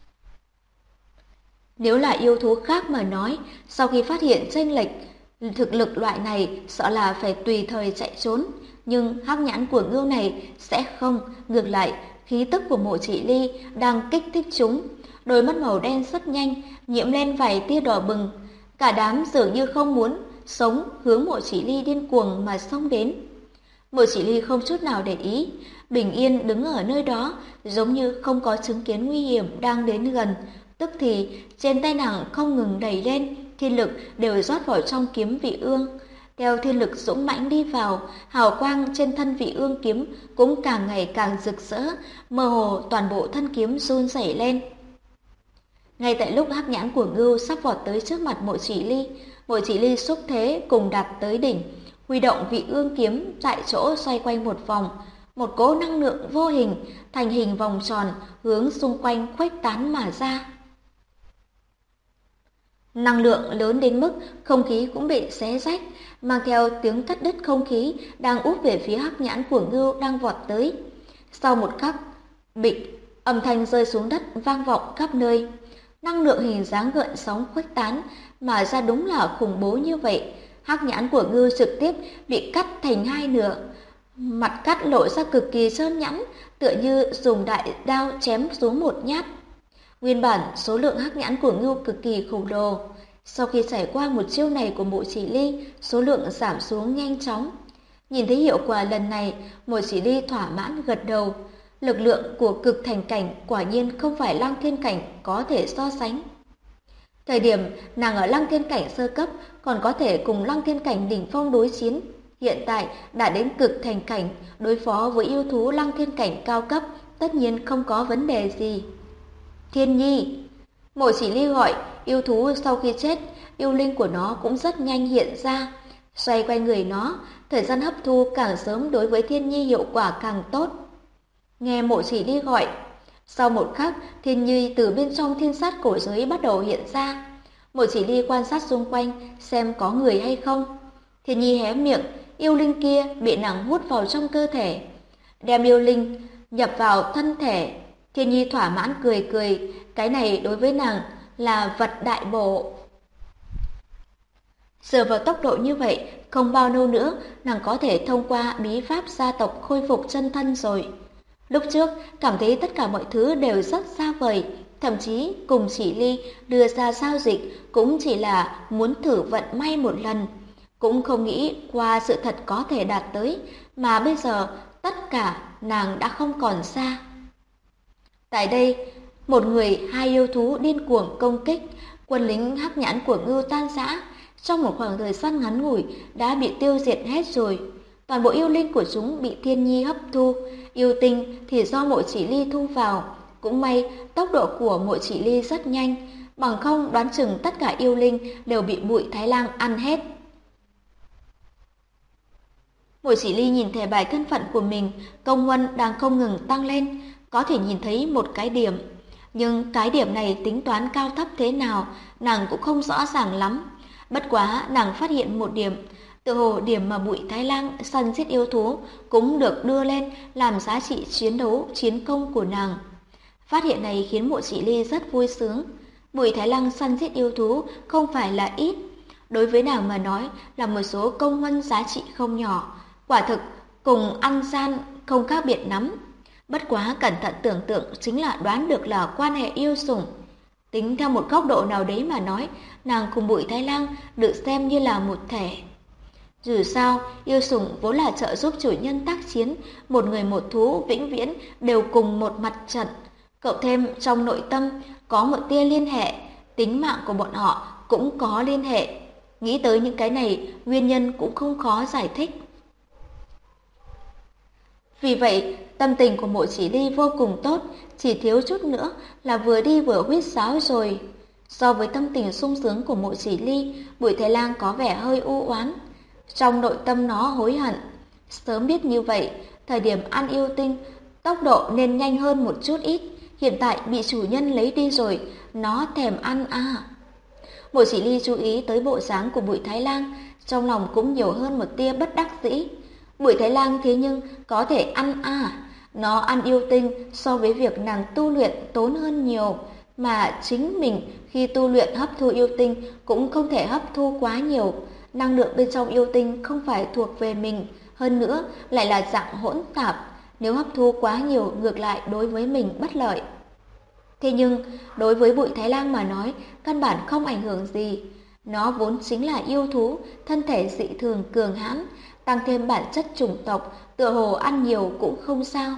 Nếu là yêu thú khác mà nói, sau khi phát hiện chênh lệch thực lực loại này sợ là phải tùy thời chạy trốn, nhưng hắc nhãn của Ngưu này sẽ không, ngược lại, khí tức của Mộ Chỉ Ly đang kích thích chúng. Đôi mắt màu đen rất nhanh, nhiễm lên vài tia đỏ bừng, cả đám dường như không muốn sống hướng Mộ Chỉ Ly điên cuồng mà xông đến. Mộ Chỉ Ly không chút nào để ý, bình yên đứng ở nơi đó, giống như không có chứng kiến nguy hiểm đang đến gần. Tức thì trên tay nàng không ngừng đẩy lên, thiên lực đều rót vào trong kiếm vị ương. Theo thiên lực dũng mãnh đi vào, hào quang trên thân vị ương kiếm cũng càng ngày càng rực rỡ, mơ hồ toàn bộ thân kiếm run rẩy lên. Ngay tại lúc hắc nhãn của Ngưu sắp vọt tới trước mặt Mộ Chỉ Ly xúc thế cùng đạt tới đỉnh, huy động vị ương kiếm tại chỗ xoay quanh một vòng, một cỗ năng lượng vô hình thành hình vòng tròn hướng xung quanh khuếch tán mà ra. Năng lượng lớn đến mức không khí cũng bị xé rách, mang theo tiếng cắt đứt không khí đang úp về phía hắc nhãn của Ngưu đang vọt tới. Sau một khắc, bịch, âm thanh rơi xuống đất vang vọng khắp nơi. Năng lượng hình dáng gợn sóng khuếch tán mà ra đúng là khủng bố như vậy. Hắc nhãn của Ngưu trực tiếp bị cắt thành hai nửa, mặt cắt lộ ra cực kỳ trơn nhẵn, tựa như dùng đại đao chém xuống một nhát. Nguyên bản số lượng hắc nhãn của Ngưu cực kỳ khổng lồ, sau khi trải qua một chiêu này của Mộ Chỉ Ly, số lượng giảm xuống nhanh chóng. Nhìn thấy hiệu quả lần này, Mộ Chỉ Ly thỏa mãn gật đầu. Lực lượng của cực thành cảnh quả nhiên không phải Lăng Thiên cảnh có thể so sánh. Thời điểm nàng ở Lăng Thiên cảnh sơ cấp còn có thể cùng Lăng Thiên cảnh đỉnh phong đối chiến, hiện tại đã đến cực thành cảnh, đối phó với yêu thú lăng thiên cảnh cao cấp, tất nhiên không có vấn đề gì. Thiên Nhi, Mộ Chỉ Ly gọi, yêu thú sau khi chết, yêu linh của nó cũng rất nhanh hiện ra, xoay quanh người nó, thời gian hấp thu càng sớm đối với Thiên Nhi hiệu quả càng tốt. Nghe Mộ Chỉ Ly gọi, sau một khắc, Thiên Nhi từ bên trong thiên sát cổ giới bắt đầu hiện ra. Mộ Chỉ Ly quan sát xung quanh xem có người hay không. Thiên Nhi hé miệng, yêu linh kia bị nàng hút vào trong cơ thể, đem yêu linh nhập vào thân thể. Thiên Nhi thỏa mãn cười cười, cái này đối với nàng là vật đại bổ. Dựa vào tốc độ như vậy, không bao lâu nữa nàng có thể thông qua bí pháp gia tộc khôi phục chân thân rồi. Lúc trước cảm thấy tất cả mọi thứ đều rất xa vời, thậm chí cùng Chỉ Ly đưa ra giao dịch cũng chỉ là muốn thử vận may một lần, cũng không nghĩ qua sự thật có thể đạt tới, mà bây giờ tất cả nàng đã không còn xa. Tại đây, một người hai yêu thú điên cuồng công kích, quân lính hắc nhãn của Ngưu tan rã, trong một khoảng thời gian ngắn ngủi đã bị tiêu diệt hết rồi. Toàn bộ yêu linh của chúng bị Thiên Nhi hấp thu, yêu tinh thì do Mộ Chỉ Ly thu vào. Cũng may tốc độ của Mộ Chỉ Ly rất nhanh, bằng không đoán chừng tất cả yêu linh đều bị Bụi Thái Lang ăn hết. Mộ Chỉ Ly nhìn thẻ bài thân phận của mình, công huân đang không ngừng tăng lên, có thể nhìn thấy một cái điểm. Nhưng cái điểm này tính toán cao thấp thế nào, nàng cũng không rõ ràng lắm. Bất quá nàng phát hiện một điểm, tự hồ điểm mà Bụi Thái Lang săn giết yêu thú cũng được đưa lên làm giá trị chiến đấu, chiến công của nàng. Phát hiện này khiến Mộ Chỉ Ly rất vui sướng. Bụi Thái Lang săn giết yêu thú không phải là ít, đối với nàng mà nói là một số công huân giá trị không nhỏ, quả thực cùng ăn gian không khác biệt lắm. Bất quá cẩn thận tưởng tượng chính là đoán được là quan hệ yêu sủng. Tính theo một góc độ nào đấy mà nói, nàng cùng Bụi Thái Lang được xem như là một thể. Dù sao, yêu sủng vốn là trợ giúp chủ nhân tác chiến, một người một thú vĩnh viễn đều cùng một mặt trận. Cậu thêm trong nội tâm có một tia liên hệ, tính mạng của bọn họ cũng có liên hệ. Nghĩ tới những cái này, nguyên nhân cũng không khó giải thích. Vì vậy, tâm tình của Mộ Chỉ Ly vô cùng tốt, chỉ thiếu chút nữa là vừa đi vừa huýt sáo rồi. So với tâm tình sung sướng của Mộ Chỉ Ly, Bụi Thái Lang có vẻ hơi u oán. Trong nội tâm nó hối hận. Sớm biết như vậy, thời điểm ăn yêu tinh, tốc độ nên nhanh hơn một chút ít. Hiện tại bị chủ nhân lấy đi rồi, nó thèm ăn à. Mộ Chỉ Ly chú ý tới bộ dáng của Bụi Thái Lang, trong lòng cũng nhiều hơn một tia bất đắc dĩ. Bụi Thái Lang thế nhưng có thể ăn à. Nó ăn yêu tinh so với việc nàng tu luyện tốn hơn nhiều, mà chính mình khi tu luyện hấp thu yêu tinh cũng không thể hấp thu quá nhiều. Năng lượng bên trong yêu tinh không phải thuộc về mình, hơn nữa lại là dạng hỗn tạp, nếu hấp thu quá nhiều ngược lại đối với mình bất lợi. Thế nhưng đối với Bụi Thái Lang mà nói, căn bản không ảnh hưởng gì. Nó vốn chính là yêu thú, thân thể dị thường cường hãn, tăng thêm bản chất chủng tộc, tựa hồ ăn nhiều cũng không sao.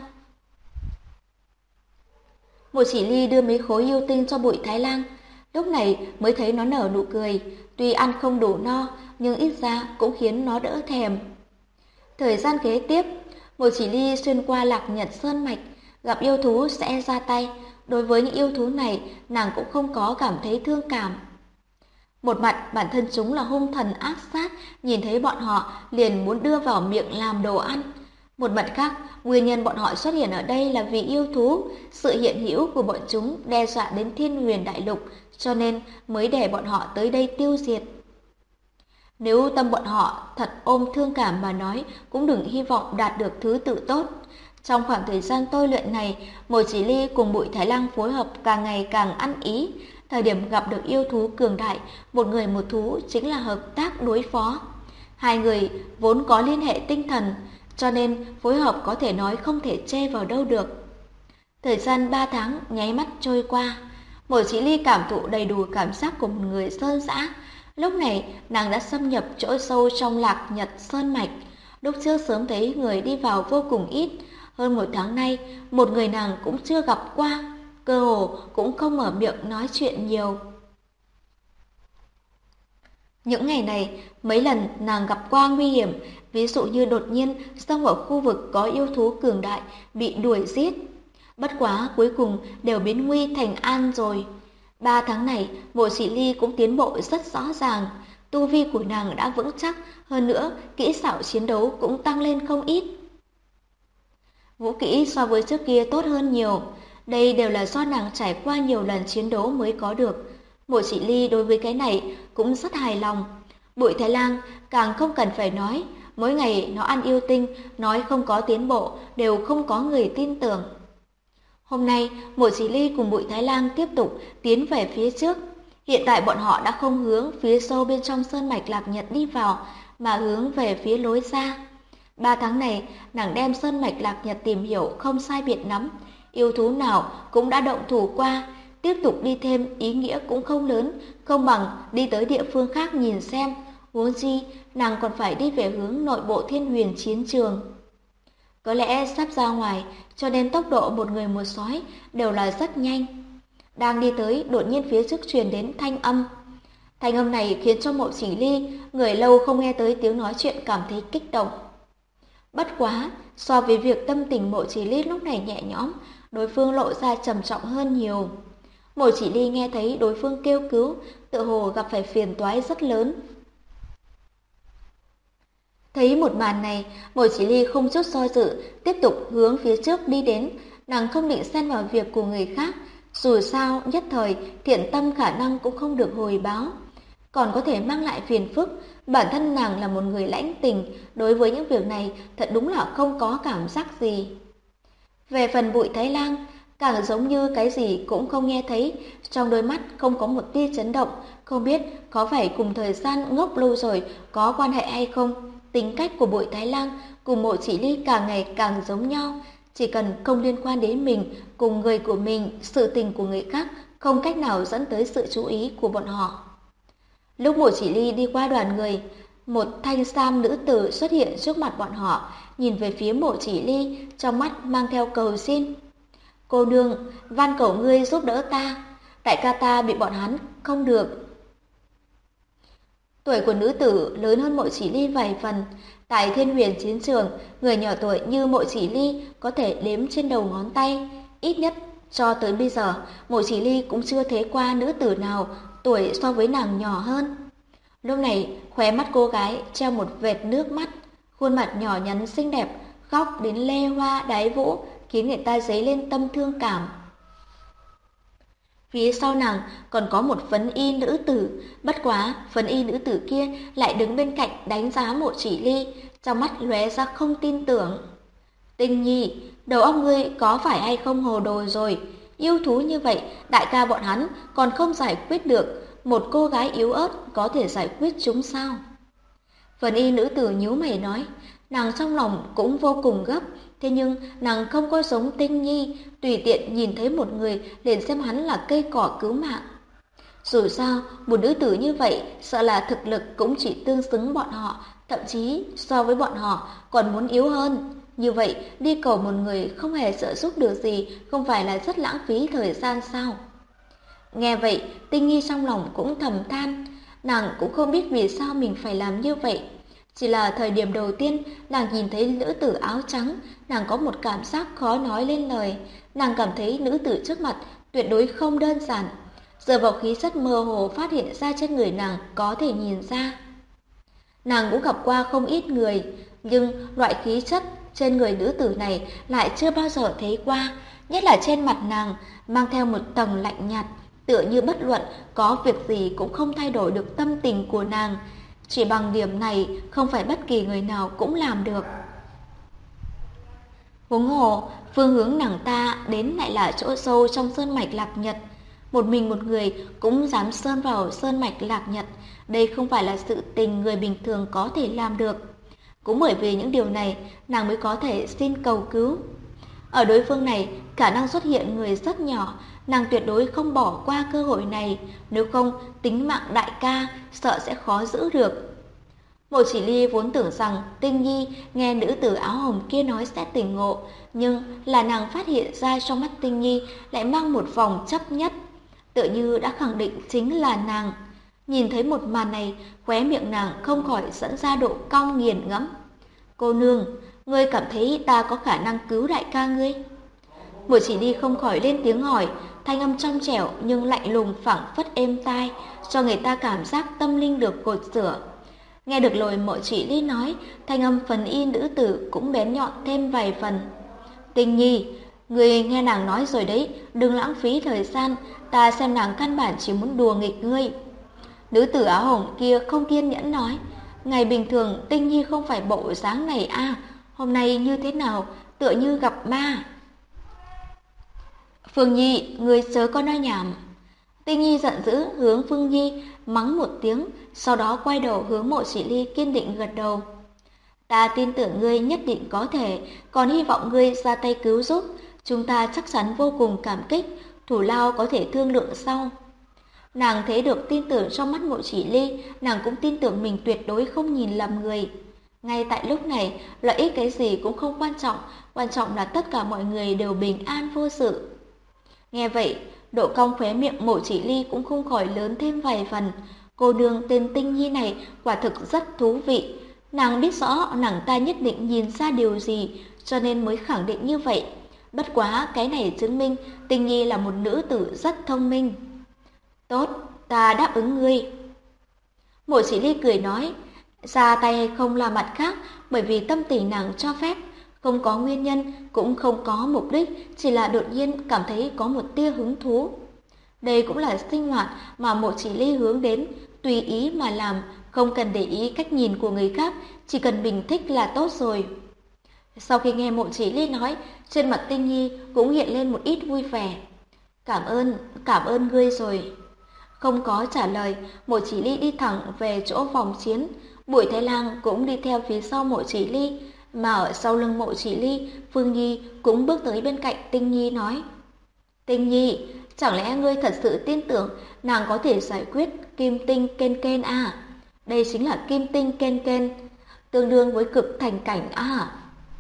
Mộ Chỉ Ly đưa mấy khối yêu tinh cho Bụi Thái Lang, lúc này mới thấy nó nở nụ cười, tuy ăn không đủ no, nhưng ít ra cũng khiến nó đỡ thèm. Thời gian kế tiếp, Mộ Chỉ Ly xuyên qua Lạc Nhật Sơn Mạch, gặp yêu thú sẽ ra tay. Đối với những yêu thú này, nàng cũng không có cảm thấy thương cảm. Một mặt bản thân chúng là hung thần ác sát, nhìn thấy bọn họ liền muốn đưa vào miệng làm đồ ăn. Một mặt khác, nguyên nhân bọn họ xuất hiện ở đây là vì yêu thú, sự hiện hữu của bọn chúng đe dọa đến Thiên Huyền Đại Lục, cho nên mới để bọn họ tới đây tiêu diệt. Nếu tâm bọn họ thật ôm thương cảm mà nói, cũng đừng hy vọng đạt được thứ tự tốt. Trong khoảng thời gian tôi luyện này, Mộ Chỉ Ly cùng Bụi Thái Lang phối hợp càng ngày càng ăn ý. Thời điểm gặp được yêu thú cường đại, một người một thú chính là hợp tác đối phó. Hai người vốn có liên hệ tinh thần, cho nên phối hợp có thể nói không thể chê vào đâu được. Thời gian 3 tháng nháy mắt trôi qua, Mộ Chỉ Ly cảm thụ đầy đủ cảm giác của một người sơn dã. Lúc này nàng đã xâm nhập chỗ sâu trong Lạc Nhật Sơn Mạch. Lúc trước sớm thấy người đi vào vô cùng ít, hơn 1 tháng nay một người nàng cũng chưa gặp qua, cơ hồ cũng không mở miệng nói chuyện nhiều. Những ngày này, mấy lần nàng gặp qua nguy hiểm, ví dụ như đột nhiên xông vào khu vực có yêu thú cường đại, bị đuổi giết. Bất quá cuối cùng đều biến nguy thành an rồi. 3 tháng này, Mộ Chỉ Ly cũng tiến bộ rất rõ ràng. Tu vi của nàng đã vững chắc, hơn nữa kỹ xảo chiến đấu cũng tăng lên không ít. Vũ kỹ so với trước kia tốt hơn nhiều. Đây đều là do nàng trải qua nhiều lần chiến đấu mới có được. Mộ Chỉ Ly đối với cái này cũng rất hài lòng. Bụi Thái Lang càng không cần phải nói, mỗi ngày nó ăn yêu tinh, nói không có tiến bộ, đều không có người tin tưởng. Hôm nay, Mộ Chỉ Ly cùng Bụi Thái Lang tiếp tục tiến về phía trước. Hiện tại bọn họ đã không hướng phía sâu bên trong sơn mạch Lạc Nhật đi vào, mà hướng về phía lối ra. 3 tháng này, nàng đem sơn mạch Lạc Nhật tìm hiểu không sai biệt lắm. Yêu thú nào cũng đã động thủ qua, tiếp tục đi thêm ý nghĩa cũng không lớn, không bằng đi tới địa phương khác nhìn xem. Huống chi, nàng còn phải đi về hướng nội bộ Thiên Huyền chiến trường. Có lẽ sắp ra ngoài, cho nên tốc độ một người một sói đều là rất nhanh. Đang đi tới, đột nhiên phía trước truyền đến thanh âm. Thanh âm này khiến cho Mộ Chỉ Ly, người lâu không nghe tới tiếng nói chuyện cảm thấy kích động. Bất quá, so với việc tâm tình Mộ Chỉ Ly lúc này nhẹ nhõm, đối phương lộ ra trầm trọng hơn nhiều. Mộ Chỉ Ly nghe thấy đối phương kêu cứu, tự hồ gặp phải phiền toái rất lớn. Thấy một màn này, Mộ Chỉ Ly không chút do dự, tiếp tục hướng phía trước đi đến, nàng không định xen vào việc của người khác, dù sao nhất thời thiện tâm khả năng cũng không được hồi báo, còn có thể mang lại phiền phức. Bản thân nàng là một người lãnh tình, đối với những việc này thật đúng là không có cảm giác gì. Về phần Bụi Thái Lang, càng giống như cái gì cũng không nghe thấy, trong đôi mắt không có một tia chấn động, không biết có phải cùng thời gian ngốc lâu rồi có quan hệ hay không. Tính cách của Bụi Thái Lang cùng Mộ Chỉ Ly càng ngày càng giống nhau, chỉ cần không liên quan đến mình, cùng người của mình, sự tình của người khác không cách nào dẫn tới sự chú ý của bọn họ. Lúc Mộ Chỉ Ly đi qua đoàn người, một thanh sam nữ tử xuất hiện trước mặt bọn họ, nhìn về phía Mộ Chỉ Ly, trong mắt mang theo cầu xin. Cô nương, van cầu ngươi giúp đỡ ta, đại ca ta bị bọn hắn không được. Tuổi của nữ tử lớn hơn Mộ Chỉ Ly vài phần. Tại Thiên Huyền chiến trường, người nhỏ tuổi như Mộ Chỉ Ly có thể đếm trên đầu ngón tay. Ít nhất cho tới bây giờ, Mộ Chỉ Ly cũng chưa thấy qua nữ tử nào tuổi so với nàng nhỏ hơn. Lúc này, khóe mắt cô gái treo một vệt nước mắt, khuôn mặt nhỏ nhắn xinh đẹp, khóc đến lê hoa đái vũ, khiến người ta dấy lên tâm thương cảm. Phía sau nàng còn có một phấn y nữ tử, bất quá phấn y nữ tử kia lại đứng bên cạnh đánh giá Mộ Chỉ Ly, trong mắt lóe ra không tin tưởng. Tinh Nhi, đầu óc ngươi có phải hay không hồ đồ rồi? Yêu thú như vậy, đại ca bọn hắn còn không giải quyết được, một cô gái yếu ớt có thể giải quyết chúng sao? Phấn y nữ tử nhíu mày nói, nàng trong lòng cũng vô cùng gấp, thế nhưng nàng không có giống Tinh Nhi, tùy tiện nhìn thấy một người liền xem hắn là cây cỏ cứu mạng. Dù sao, một nữ tử như vậy sợ là thực lực cũng chỉ tương xứng bọn họ, thậm chí so với bọn họ còn muốn yếu hơn. Như vậy, đi cầu một người không hề trợ giúp được gì, không phải là rất lãng phí thời gian sao? Nghe vậy, Tinh Nhi trong lòng cũng thầm than, nàng cũng không biết vì sao mình phải làm như vậy. Chỉ là thời điểm đầu tiên nàng nhìn thấy nữ tử áo trắng, nàng có một cảm giác khó nói lên lời. Nàng cảm thấy nữ tử trước mặt tuyệt đối không đơn giản. Giờ vào khí chất mơ hồ phát hiện ra trên người nàng có thể nhìn ra. Nàng cũng gặp qua không ít người, nhưng loại khí chất trên người nữ tử này lại chưa bao giờ thấy qua, nhất là trên mặt nàng mang theo một tầng lạnh nhạt, tựa như bất luận có việc gì cũng không thay đổi được tâm tình của nàng. Chỉ bằng điểm này không phải bất kỳ người nào cũng làm được. Huống hồ, phương hướng nàng ta đến lại là chỗ sâu trong sơn mạch Lạc Nhật. Một mình một người cũng dám sơn vào sơn mạch Lạc Nhật, đây không phải là sự tình người bình thường có thể làm được. Cũng bởi vì những điều này, nàng mới có thể xin cầu cứu. Ở đối phương này, khả năng xuất hiện người rất nhỏ, nàng tuyệt đối không bỏ qua cơ hội này, nếu không tính mạng đại ca sợ sẽ khó giữ được. Mộ Chỉ Ly vốn tưởng rằng Tinh Nhi nghe nữ tử áo hồng kia nói sẽ tỉnh ngộ, nhưng là nàng phát hiện ra trong mắt Tinh Nhi lại mang một vòng chấp nhất, tựa như đã khẳng định chính là nàng. Nhìn thấy một màn này, khóe miệng nàng không khỏi dẫn ra độ cong nghiền ngẫm. Cô nương, ngươi cảm thấy ta có khả năng cứu đại ca ngươi? Mộ Chỉ Ly không khỏi lên tiếng hỏi, thanh âm trong trẻo nhưng lạnh lùng phảng phất êm tai, cho người ta cảm giác tâm linh được cột rửa. Nghe được lời Mộ Chỉ Ly nói, thanh âm phần y nữ tử cũng bén nhọn thêm vài phần. Tình nhi, ngươi nghe nàng nói rồi đấy, đừng lãng phí thời gian, ta xem nàng căn bản chỉ muốn đùa nghịch ngươi. Nữ tử áo hồng kia không kiên nhẫn nói, ngày bình thường Tinh Nhi không phải bộ dáng này à, hôm nay như thế nào, tựa như gặp ma. Phương Nhi, ngươi chớ có nói nhảm. Tinh Nhi giận dữ hướng Phương Nhi mắng một tiếng, sau đó quay đầu hướng Mộ Chỉ Ly kiên định gật đầu. Ta tin tưởng ngươi nhất định có thể, còn hy vọng ngươi ra tay cứu giúp, chúng ta chắc chắn vô cùng cảm kích, thủ lao có thể thương lượng sau. Nàng thấy được tin tưởng trong mắt Mộ Chỉ Ly, nàng cũng tin tưởng mình tuyệt đối không nhìn lầm người. Ngay tại lúc này, lợi ích cái gì cũng không quan trọng là tất cả mọi người đều bình an vô sự. Nghe vậy, độ cong khóe miệng Mộ Chỉ Ly cũng không khỏi lớn thêm vài phần. Cô nương tên Tinh Nhi này quả thực rất thú vị. Nàng biết rõ nàng ta nhất định nhìn ra điều gì, cho nên mới khẳng định như vậy. Bất quá cái này chứng minh Tinh Nhi là một nữ tử rất thông minh. Tốt, ta đáp ứng ngươi. Mộ Chỉ Ly cười nói, ra tay hay không là mặt khác, bởi vì tâm tình nàng cho phép, không có nguyên nhân, cũng không có mục đích, chỉ là đột nhiên cảm thấy có một tia hứng thú. Đây cũng là sinh hoạt mà Mộ Chỉ Ly hướng đến, tùy ý mà làm, không cần để ý cách nhìn của người khác, chỉ cần mình thích là tốt rồi. Sau khi nghe Mộ Chỉ Ly nói, trên mặt Tinh Nhi cũng hiện lên một ít vui vẻ. Cảm ơn ngươi rồi. Không có trả lời, Mộ Chỉ Ly đi thẳng về chỗ vòng chiến. Bùi Thái Lang cũng đi theo phía sau Mộ Chỉ Ly, mà ở sau lưng Mộ Chỉ Ly, Phương Nhi cũng bước tới bên cạnh Tinh Nhi nói: Tinh Nhi, chẳng lẽ ngươi thật sự tin tưởng nàng có thể giải quyết Kim Tinh Ken Ken à? Đây chính là Kim Tinh Ken Ken, tương đương với cực thành cảnh à?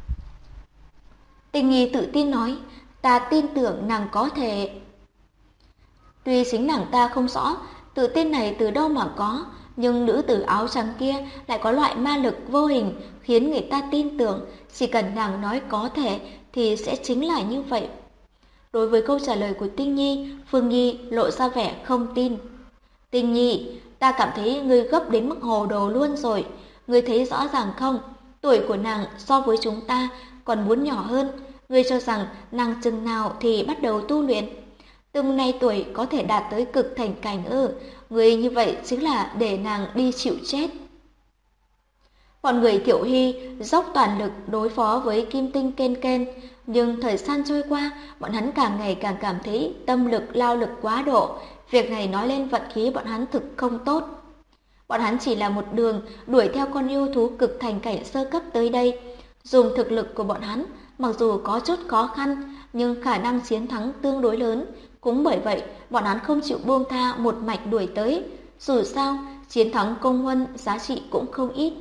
Tinh Nhi tự tin nói: ta tin tưởng nàng có thể. Tuy chính nàng ta không rõ tự tin này từ đâu mà có, nhưng nữ tử áo trắng kia lại có loại ma lực vô hình khiến người ta tin tưởng, chỉ cần nàng nói có thể thì sẽ chính là như vậy. Đối với câu trả lời của Tinh Nhi, Phương Nhi lộ ra vẻ không tin. Tinh Nhi, ta cảm thấy ngươi gấp đến mức hồ đồ luôn rồi. Ngươi thấy rõ ràng không? Tuổi của nàng so với chúng ta còn muốn nhỏ hơn. Ngươi cho rằng nàng chừng nào thì bắt đầu tu luyện? Từng này tuổi có thể đạt tới cực thành cảnh ư? Ngươi như vậy chính là để nàng đi chịu chết. Bọn người Thiệu Hy dốc toàn lực đối phó với Kim Tinh Ken Ken, nhưng thời gian trôi qua, bọn hắn càng ngày càng cảm thấy tâm lực lao lực quá độ. Việc này nói lên vận khí bọn hắn thực không tốt. Bọn hắn chỉ là một đường đuổi theo con yêu thú cực thành cảnh sơ cấp tới đây. Dùng thực lực của bọn hắn, mặc dù có chút khó khăn, nhưng khả năng chiến thắng tương đối lớn. Cũng bởi vậy, bọn hắn không chịu buông tha một mạch đuổi tới. Dù sao, chiến thắng công huân giá trị cũng không ít.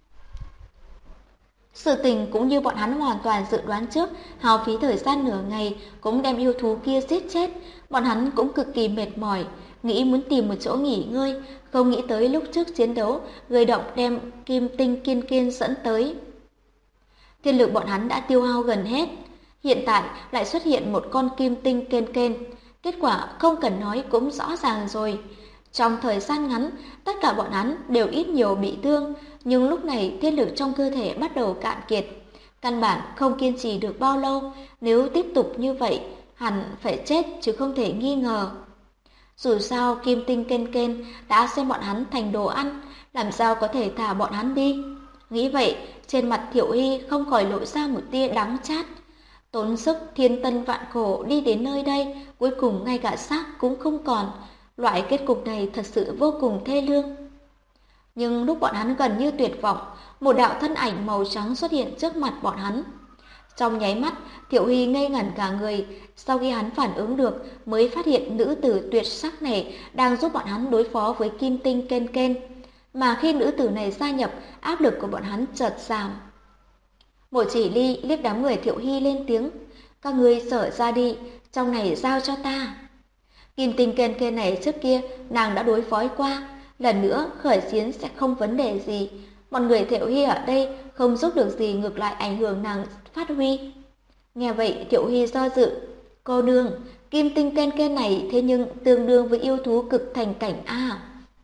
Sự tình cũng như bọn hắn hoàn toàn dự đoán trước, hao phí thời gian nửa ngày cũng đem yêu thú kia giết chết. Bọn hắn cũng cực kỳ mệt mỏi, nghĩ muốn tìm một chỗ nghỉ ngơi, không nghĩ tới lúc trước chiến đấu, người động đem Kim Tinh Kiên Kiên dẫn tới. Thiên lực bọn hắn đã tiêu hao gần hết, hiện tại lại xuất hiện một con Kim Tinh Ken Ken. Kết quả không cần nói cũng rõ ràng rồi. Trong thời gian ngắn, tất cả bọn hắn đều ít nhiều bị thương, nhưng lúc này thiên lực trong cơ thể bắt đầu cạn kiệt. Căn bản không kiên trì được bao lâu, nếu tiếp tục như vậy, hẳn phải chết chứ không thể nghi ngờ. Dù sao Kim Tinh Ken Ken đã xem bọn hắn thành đồ ăn, làm sao có thể thả bọn hắn đi. Nghĩ vậy, trên mặt Thiệu Hy không khỏi lộ ra một tia đắng chát. Tốn sức thiên tân vạn khổ đi đến nơi đây, cuối cùng ngay cả xác cũng không còn. Loại kết cục này thật sự vô cùng thê lương. Nhưng lúc bọn hắn gần như tuyệt vọng, một đạo thân ảnh màu trắng xuất hiện trước mặt bọn hắn. Trong nháy mắt, Thiệu Hy ngây ngẩn cả người, sau khi hắn phản ứng được mới phát hiện nữ tử tuyệt sắc này đang giúp bọn hắn đối phó với Kim Tinh Ken Ken. Mà khi nữ tử này gia nhập, áp lực của bọn hắn chợt giảm. Mộ Chỉ Ly liếc đám người Thiệu Hy lên tiếng: các ngươi sở ra đi, trong này giao cho ta. Kim Tinh Ken Ken này trước kia nàng đã đối phó qua, Lần nữa khởi chiến sẽ không vấn đề gì. Mọi người Thiệu Hy ở đây không giúp được gì, ngược lại ảnh hưởng nàng phát huy. Nghe vậy Thiệu Hy do dự. Cô nương, kim tinh ken ken này thế nhưng tương đương với yêu thú cực thành cảnh a.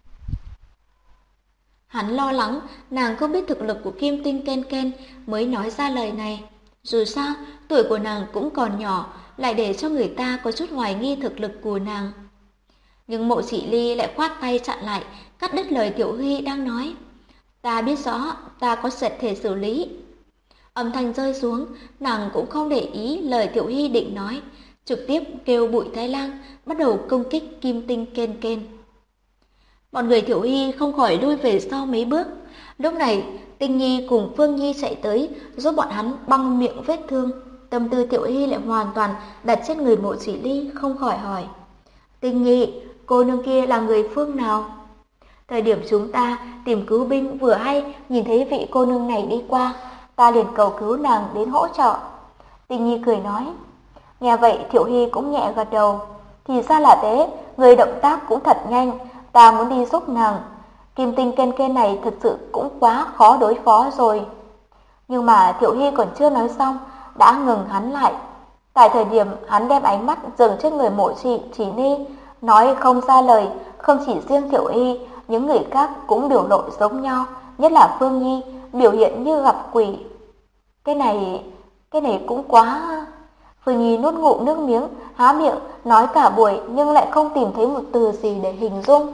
Hắn lo lắng nàng không biết thực lực của kim tinh ken ken mới nói ra lời này. Dù sao, tuổi của nàng cũng còn nhỏ, lại để cho người ta có chút hoài nghi thực lực của nàng. Nhưng Mộ Chỉ Ly lại khoát tay chặn lại, cắt đứt lời Tiểu Huy đang nói. Ta biết rõ, ta có thể xử lý. Âm thanh rơi xuống, nàng cũng không để ý lời Tiểu Huy định nói, trực tiếp kêu Bụi Thái Lang bắt đầu công kích kim tinh ken ken. Bọn người Tiểu Huy không khỏi lui về sau mấy bước. Lúc này, Tinh Nhi cùng Phương Nhi chạy tới giúp bọn hắn băng miệng vết thương. Tâm tư Tiểu Huy lại hoàn toàn đặt trên người Mộ Chỉ Ly, không khỏi hỏi. Tinh Nhi, cô nương kia là người phương nào? Thời điểm chúng ta tìm cứu binh vừa hay nhìn thấy vị cô nương này đi qua, ta liền cầu cứu nàng đến hỗ trợ. Tinh Nhi cười nói. Nghe vậy Thiệu Hy cũng nhẹ gật đầu. Thì ra là thế, người động tác cũng thật nhanh, ta muốn đi giúp nàng. Kim tinh ken ken này thật sự cũng quá khó đối phó rồi. Nhưng mà Thiệu Hy còn chưa nói xong, đã ngừng hắn lại. Tại thời điểm hắn đem ánh mắt dừng trên người Mộ Chỉ Ni, nói không ra lời, không chỉ riêng Thiệu Hy, những người khác cũng biểu lộ giống nhau, nhất là Phương Nhi, biểu hiện như gặp quỷ. Cái này cũng quá... Phương Nhi nuốt ngụm nước miếng, há miệng, nói cả buổi nhưng lại không tìm thấy một từ gì để hình dung.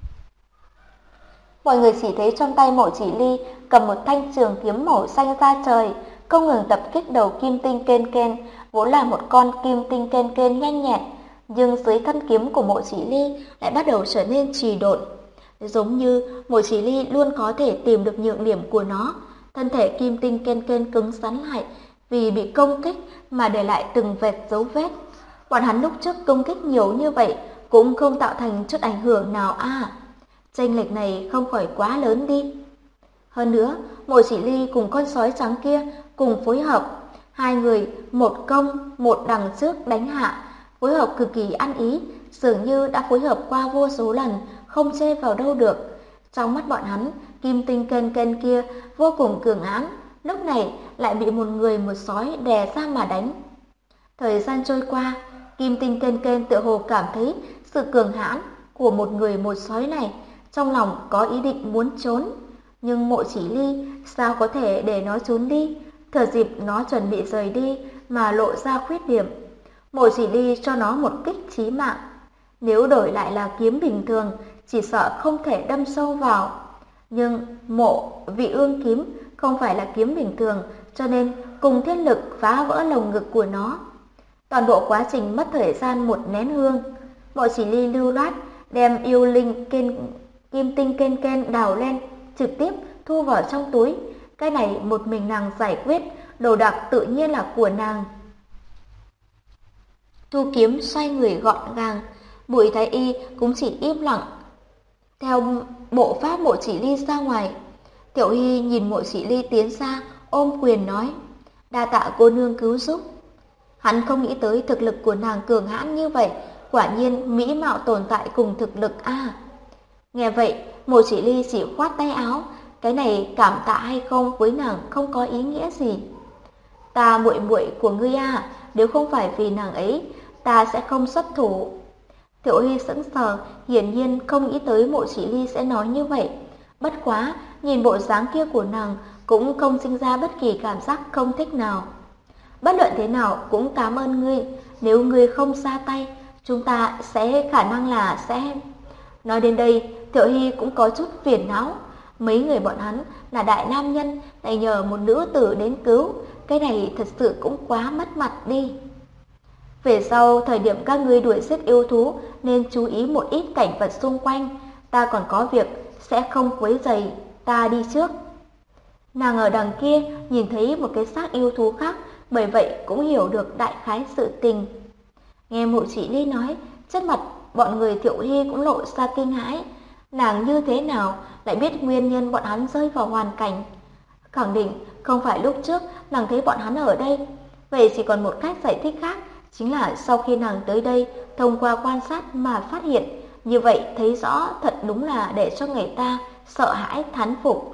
Mọi người chỉ thấy trong tay Mộ Chỉ Ly cầm một thanh trường kiếm màu xanh da trời, không ngừng tập kích đầu kim tinh ken ken, vốn là một con kim tinh ken ken nhanh nhẹn, nhưng dưới thân kiếm của Mộ Chỉ Ly lại bắt đầu trở nên trì độn. Giống như Mộ Chỉ Ly luôn có thể tìm được nhược điểm của nó, thân thể kim tinh ken ken cứng rắn lại, vì bị công kích mà để lại từng vệt dấu vết. Bọn hắn lúc trước công kích nhiều như vậy cũng không tạo thành chút ảnh hưởng nào à. Chênh lệch này không khỏi quá lớn đi. Hơn nữa, Mộ Chỉ Ly cùng con sói trắng kia cùng phối hợp, hai người một công một đằng trước đánh hạ, phối hợp cực kỳ ăn ý, dường như đã phối hợp qua vô số lần, không chê vào đâu được. Trong mắt bọn hắn, kim tinh ken ken kia vô cùng cường hãn, lúc này lại bị một người một sói đè ra mà đánh. Thời gian trôi qua, kim tinh ken ken tựa hồ cảm thấy sự cường hãn của một người một sói này, trong lòng có ý định muốn trốn. Nhưng Mộ Chỉ Ly sao có thể để nó trốn đi, thừa dịp nó chuẩn bị rời đi mà lộ ra khuyết điểm. Mộ Chỉ Ly cho nó một kích chí mạng. Nếu đổi lại là kiếm bình thường, chỉ sợ không thể đâm sâu vào. Nhưng Mộ Vị Ương kiếm không phải là kiếm bình thường, cho nên cùng thiết lực phá vỡ lồng ngực của nó. Toàn bộ quá trình mất thời gian một nén hương. Mộ Chỉ Ly lưu loát đem yêu linh kim tinh ken ken đào lên, trực tiếp thu vào trong túi. Cái này một mình nàng giải quyết, đồ đạc tự nhiên là của nàng. Thu kiếm xoay người gọn gàng, Bùi Thái Y cũng chỉ im lặng theo bộ pháp Mộ Chỉ Ly ra ngoài. Tiểu Hy nhìn Mộ Chỉ Ly tiến ra, ôm quyền nói, đa tạ cô nương cứu giúp. Hắn không nghĩ tới thực lực của nàng cường hãn như vậy, quả nhiên mỹ mạo tồn tại cùng thực lực a. Nghe vậy, Mộ Chỉ Ly chỉ khoát tay áo, cái này cảm tạ hay không với nàng không có ý nghĩa gì. Ta muội muội của ngươi a, nếu không phải vì nàng ấy, ta sẽ không xuất thủ. Tiểu Hy sững sờ, hiển nhiên không nghĩ tới Mộ Chỉ Ly sẽ nói như vậy. Bất quá, nhìn bộ dáng kia của nàng cũng không sinh ra bất kỳ cảm giác không thích nào. Bất luận thế nào cũng cảm ơn ngươi, nếu ngươi không ra tay, chúng ta sẽ khả năng là sẽ... Nói đến đây, Tiểu Hy cũng có chút phiền não. Mấy người bọn hắn là đại nam nhân, lại nhờ một nữ tử đến cứu, cái này thật sự cũng quá mất mặt đi. Về sau, thời điểm các ngươi đuổi giết yêu thú, nên chú ý một ít cảnh vật xung quanh. Ta còn có việc, sẽ không quấy rầy, ta đi trước. Nàng ở đằng kia nhìn thấy một cái xác yêu thú khác, bởi vậy cũng hiểu được đại khái sự tình. Nghe Mộ Chỉ Ly nói, chất mặt bọn người Thiệu Hy cũng lộ ra kinh hãi. Nàng như thế nào lại biết nguyên nhân bọn hắn rơi vào hoàn cảnh? Khẳng định không phải lúc trước nàng thấy bọn hắn ở đây. Vậy chỉ còn một cách giải thích khác, chính là sau khi nàng tới đây thông qua quan sát mà phát hiện như vậy thấy rõ thật đúng là để cho người ta sợ hãi thán phục.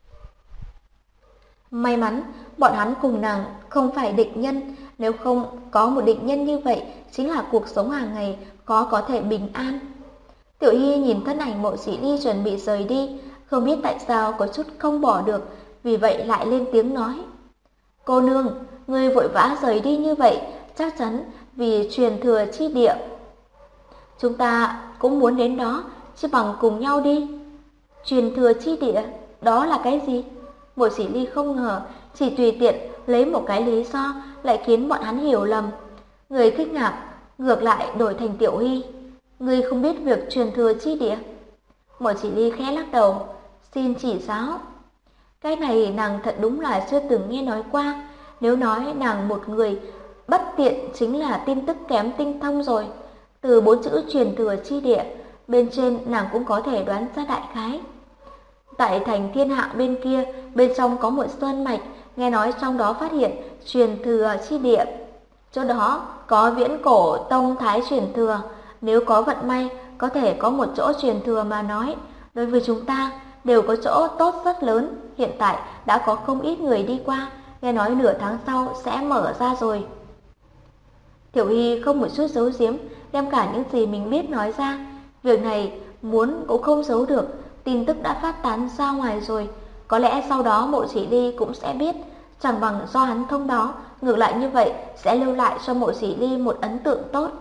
May mắn, bọn hắn cùng nàng không phải địch nhân, nếu không có một địch nhân như vậy, chính là cuộc sống hàng ngày có thể bình an. Tiểu Hy nhìn thân ảnh Mộ Chỉ Ly chuẩn bị rời đi, không biết tại sao có chút không bỏ được, vì vậy lại lên tiếng nói. Cô nương, ngươi vội vã rời đi như vậy, chắc chắn vì truyền thừa chi địa. Chúng ta cũng muốn đến đó, chứ bằng cùng nhau đi. Truyền thừa chi địa, đó là cái gì? Mộ Chỉ Ly không ngờ, chỉ tùy tiện lấy một cái lý do lại khiến bọn hắn hiểu lầm. Người kinh ngạc, ngược lại đổi thành Tiểu Hy. Ngươi không biết việc truyền thừa chi địa? Mộ Chỉ Ly khẽ lắc đầu, xin chỉ giáo. Cái này nàng thật đúng là chưa từng nghe nói qua. Nếu nói nàng một người bất tiện chính là tin tức kém tinh thông rồi. Từ 4 chữ truyền thừa chi địa, bên trên nàng cũng có thể đoán ra đại khái. Tại thành Thiên Hạ bên kia, bên trong có một sơn mạch, nghe nói trong đó phát hiện truyền thừa chi địa. Chỗ đó có viễn cổ tông thái truyền thừa, nếu có vận may có thể có một chỗ truyền thừa mà nói, đối với chúng ta đều có chỗ tốt rất lớn. Hiện tại đã có không ít người đi qua, nghe nói nửa tháng sau sẽ mở ra rồi. Tiểu Hy không một chút giấu giếm, đem cả những gì mình biết nói ra. Việc này muốn cũng không giấu được, tin tức đã phát tán ra ngoài rồi. Có lẽ sau đó Mộ Chỉ Ly cũng sẽ biết, chẳng bằng do hắn thông báo, ngược lại như vậy sẽ lưu lại cho Mộ Chỉ Ly một ấn tượng tốt.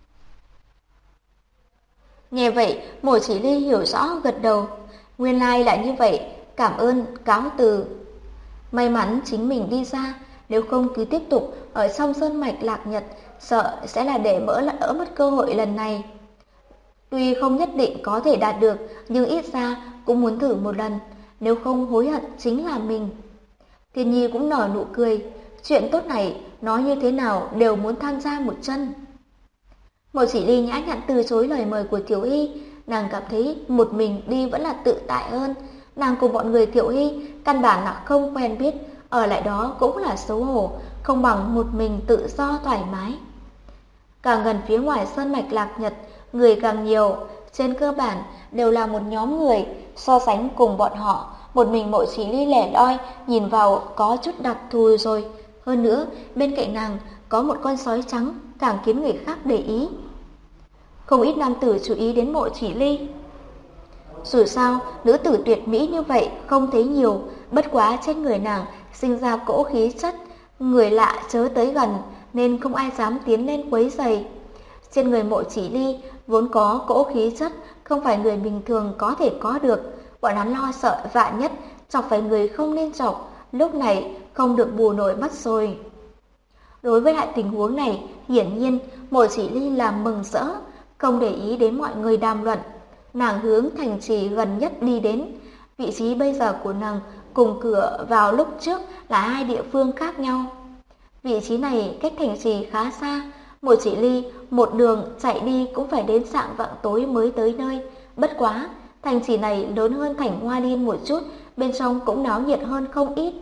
Nghe vậy, Mộ Chỉ Ly hiểu rõ gật đầu. Nguyên lai lại như vậy, cảm ơn, cáo từ. May mắn chính mình đi ra, nếu không cứ tiếp tục ở trong sơn mạch Lạc Nhật, sợ sẽ là để lỡ mất cơ hội lần này. Tuy không nhất định có thể đạt được, nhưng ít ra cũng muốn thử một lần, nếu không hối hận chính là mình. Thiên Nhi cũng nở nụ cười, chuyện tốt này nói như thế nào đều muốn tham gia một chân. Mộ Chỉ Ly nhã nhặn từ chối lời mời của Tiểu Hy, nàng cảm thấy một mình đi vẫn là tự tại hơn. Nàng cùng bọn người Tiểu Hy căn bản là không quen biết, ở lại đó cũng là xấu hổ, không bằng một mình tự do thoải mái. Càng gần phía ngoài sơn mạch Lạc Nhật, người càng nhiều, trên cơ bản đều là một nhóm người, so sánh cùng bọn họ, một mình Mộ Chỉ Ly lẻ loi, nhìn vào có chút đặc thù rồi. Hơn nữa, bên cạnh nàng có một con sói trắng, càng khiến người khác để ý. Không ít nam tử chú ý đến Mộ Chỉ Ly. Dù sao, nữ tử tuyệt mỹ như vậy không thấy nhiều, bất quá trên người nàng sinh ra cỗ khí chất, người lạ chớ tới gần, nên không ai dám tiến lên quấy rầy. Trên người Mộ Chỉ Ly vốn có cỗ khí chất, không phải người bình thường có thể có được. Bọn hắn lo sợ vạn nhất chọc phải người không nên chọc, lúc này không được bù nổi mất rồi. Đối với lại tình huống này, hiển nhiên Mộ Chỉ Ly làm mừng rỡ, không để ý đến mọi người đàm luận. Nàng hướng thành trì gần nhất đi đến. Vị trí bây giờ của nàng cùng cửa vào lúc trước là hai địa phương khác nhau. Vị trí này cách thành trì khá xa, Mộ Chỉ Ly một đường chạy đi cũng phải đến rạng vạng tối mới tới nơi. Bất quá, thành trì này lớn hơn thành Hoa Liên một chút, bên trong cũng náo nhiệt hơn không ít.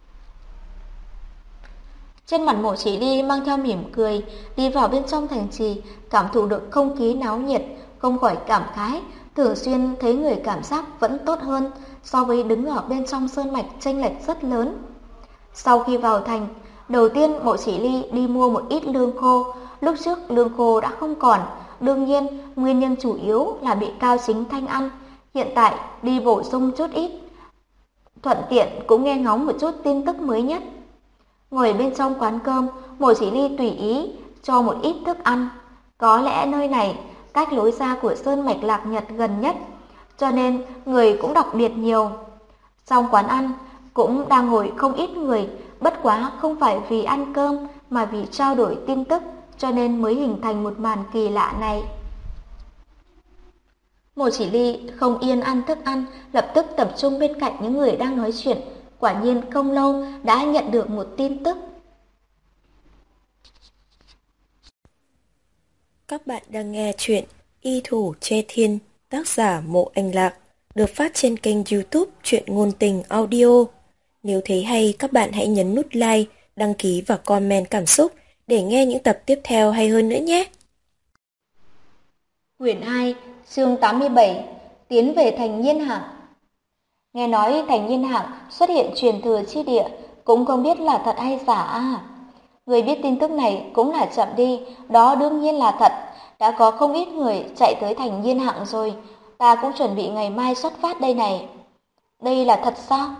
Trên mặt Mộ Chỉ Ly mang theo mỉm cười, đi vào bên trong thành trì, cảm thụ được không khí náo nhiệt, không khỏi cảm khái, thường xuyên thấy người cảm giác vẫn tốt hơn so với đứng ở bên trong sơn mạch, chênh lệch rất lớn. Sau khi vào thành, đầu tiên Mộ Chỉ Ly đi mua một ít lương khô, lúc trước lương khô đã không còn, đương nhiên nguyên nhân chủ yếu là bị Cao Chính Thanh ăn, hiện tại đi bổ sung chút ít, thuận tiện cũng nghe ngóng một chút tin tức mới nhất. Ngồi bên trong quán cơm, Mộ Chỉ Ly tùy ý cho một ít thức ăn. Có lẽ nơi này cách lối ra của sơn mạch Lạc Nhật gần nhất, cho nên người cũng đặc biệt nhiều. Trong quán ăn cũng đang ngồi không ít người, bất quá không phải vì ăn cơm mà vì trao đổi tin tức, cho nên mới hình thành một màn kỳ lạ này. Mộ Chỉ Ly không yên ăn thức ăn, lập tức tập trung bên cạnh những người đang nói chuyện. Quả nhiên không lâu đã nhận được một tin tức. Các bạn đang nghe chuyện Y Thủ Che Thiên, tác giả Mộ Anh Lạc, được phát trên kênh YouTube Truyện Ngôn Tình Audio. Nếu thấy hay, các bạn hãy nhấn nút like, đăng ký và comment cảm xúc để nghe những tập tiếp theo hay hơn nữa nhé. Quyển 2, Chương 87. Tiến về thành Nhiên Hạng. Nghe nói thành Nhiên Hạng xuất hiện truyền thừa chi địa, cũng không biết là thật hay giả à. Người biết tin tức này cũng là chậm đi, đó đương nhiên là thật. Đã có không ít người chạy tới thành Nhiên Hạng rồi, ta cũng chuẩn bị ngày mai xuất phát đây này. Đây là thật sao?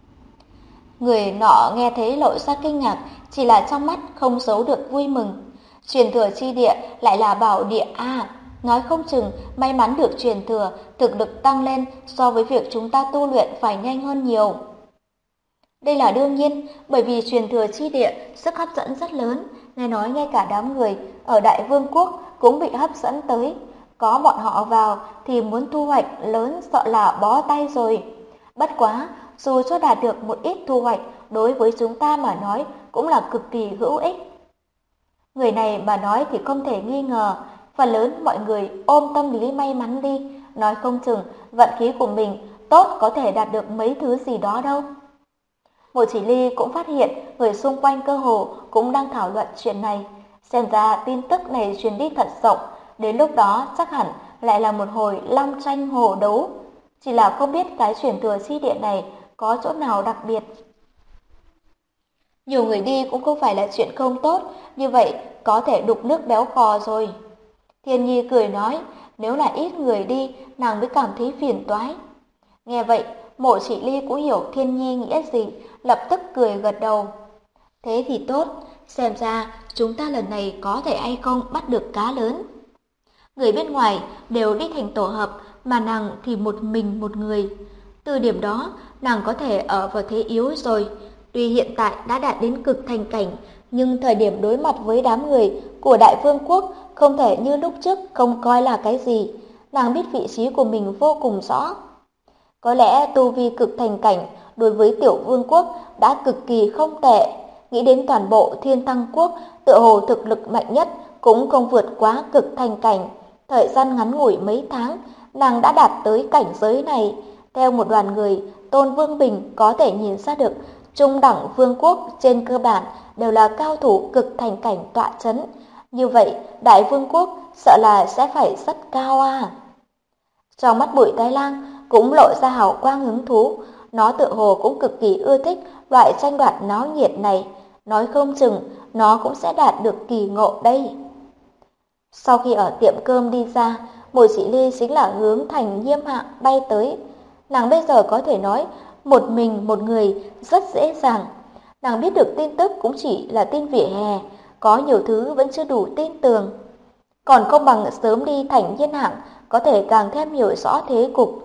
Người nọ nghe thấy lộ ra kinh ngạc, chỉ là trong mắt không giấu được vui mừng. Truyền thừa chi địa lại là bảo địa à, nói không chừng may mắn được truyền thừa, thực lực tăng lên so với việc chúng ta tu luyện phải nhanh hơn nhiều. Đây là đương nhiên, bởi vì truyền thừa chi địa sức hấp dẫn rất lớn, nghe nói ngay cả đám người ở Đại Vương quốc cũng bị hấp dẫn tới. Có bọn họ vào thì muốn thu hoạch lớn sợ là bó tay rồi. Bất quá, dù cho đạt được một ít thu hoạch, đối với chúng ta mà nói cũng là cực kỳ hữu ích. Người này mà nói thì không thể nghi ngờ, phần lớn mọi người ôm tâm lý may mắn đi, nói không chừng vận khí của mình tốt có thể đạt được mấy thứ gì đó đâu. Mộ Chỉ Ly cũng phát hiện người xung quanh cơ hồ cũng đang thảo luận chuyện này. Xem ra tin tức này truyền đi thật rộng, đến lúc đó chắc hẳn lại là một hồi long tranh hổ đấu. Chỉ là không biết cái truyền thừa chi địa này có chỗ nào đặc biệt. Nhiều người đi cũng không phải là chuyện không tốt, như vậy có thể đục nước béo cò rồi. Thiên Nhi cười nói, nếu là ít người đi, nàng mới cảm thấy phiền toái. Nghe vậy, Mộ Chỉ Ly cũng hiểu Thiên Nhi nghĩa gì, lập tức cười gật đầu. Thế thì tốt, xem ra chúng ta lần này có thể hay không bắt được cá lớn. Người bên ngoài đều đi thành tổ hợp, mà nàng thì một mình một người. Từ điểm đó, nàng có thể ở vào thế yếu rồi. Tuy hiện tại đã đạt đến cực thành cảnh, nhưng thời điểm đối mặt với đám người của Đại Vương quốc không thể như lúc trước không coi là cái gì. Nàng biết vị trí của mình vô cùng rõ. Có lẽ tu vi cực thành cảnh đối với Tiểu Vương quốc đã cực kỳ không tệ. Nghĩ đến toàn bộ Thiên Tăng quốc, tựa hồ thực lực mạnh nhất cũng không vượt quá cực thành cảnh. Thời gian ngắn ngủi mấy tháng, nàng đã đạt tới cảnh giới này. Theo một đoàn người, Tôn Vương Bình có thể nhìn ra được trung đẳng vương quốc trên cơ bản đều là cao thủ cực thành cảnh tọa chấn. Như vậy, Đại Vương quốc sợ là sẽ phải rất cao à. Trong mắt Bụi Tai Lang cũng lộ ra hào quang hứng thú, nó tựa hồ cũng cực kỳ ưa thích loại tranh đoạt náo nhiệt này, nói không chừng nó cũng sẽ đạt được kỳ ngộ đây. Sau khi ở tiệm cơm đi ra, Mộ Chỉ Ly chính là hướng thành Nhiêm Hạng bay tới. Nàng bây giờ có thể nói một mình một người rất dễ dàng. Nàng biết được tin tức cũng chỉ là tin vỉa hè, có nhiều thứ vẫn chưa đủ tin tưởng. Còn không bằng sớm đi thành Nhiên Hạng, có thể càng thêm hiểu rõ thế cục.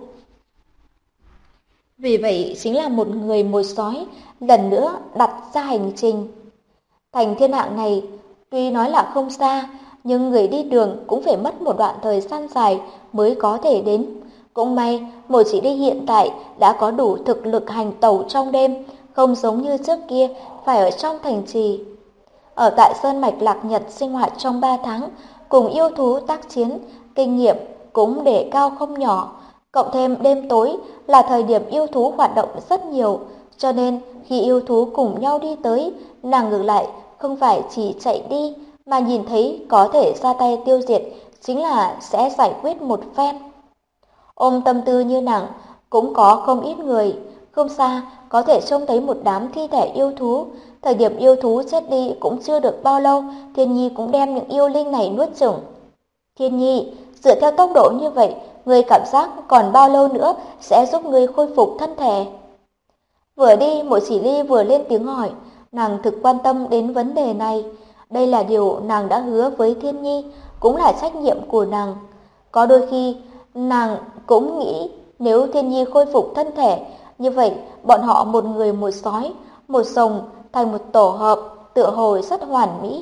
Vì vậy chính là một người một sói lần nữa đặt ra hành trình. Thành Thiên Hạng này tuy nói là không xa, nhưng người đi đường cũng phải mất một đoạn thời gian dài mới có thể đến. Cũng may Mộ Chỉ Ly hiện tại đã có đủ thực lực hành tẩu trong đêm, không giống như trước kia phải ở trong thành trì. Ở tại Sơn Mạch Lạc Nhật sinh hoạt trong 3 tháng, cùng yêu thú tác chiến, kinh nghiệm cũng đề cao không nhỏ. Cộng thêm đêm tối là thời điểm yêu thú hoạt động rất nhiều, cho nên khi yêu thú cùng nhau đi tới, nàng ngược lại không phải chỉ chạy đi, mà nhìn thấy có thể ra tay tiêu diệt, chính là sẽ giải quyết một phen. Ôm tâm tư như nàng, cũng có không ít người. Không xa, có thể trông thấy một đám thi thể yêu thú. Thời điểm yêu thú chết đi cũng chưa được bao lâu, Thiên Nhi cũng đem những yêu linh này nuốt chửng. Thiên Nhi, dựa theo tốc độ như vậy, ngươi cảm giác còn bao lâu nữa sẽ giúp ngươi khôi phục thân thể? Vừa đi, Mộ Chỉ Ly vừa lên tiếng hỏi, nàng thực quan tâm đến vấn đề này. Đây là điều nàng đã hứa với Thiên Nhi, cũng là trách nhiệm của nàng. Có đôi khi, nàng cũng nghĩ nếu Thiên Nhi khôi phục thân thể, như vậy bọn họ một người một sói, một rồng thành một tổ hợp, tựa hồ rất hoàn mỹ.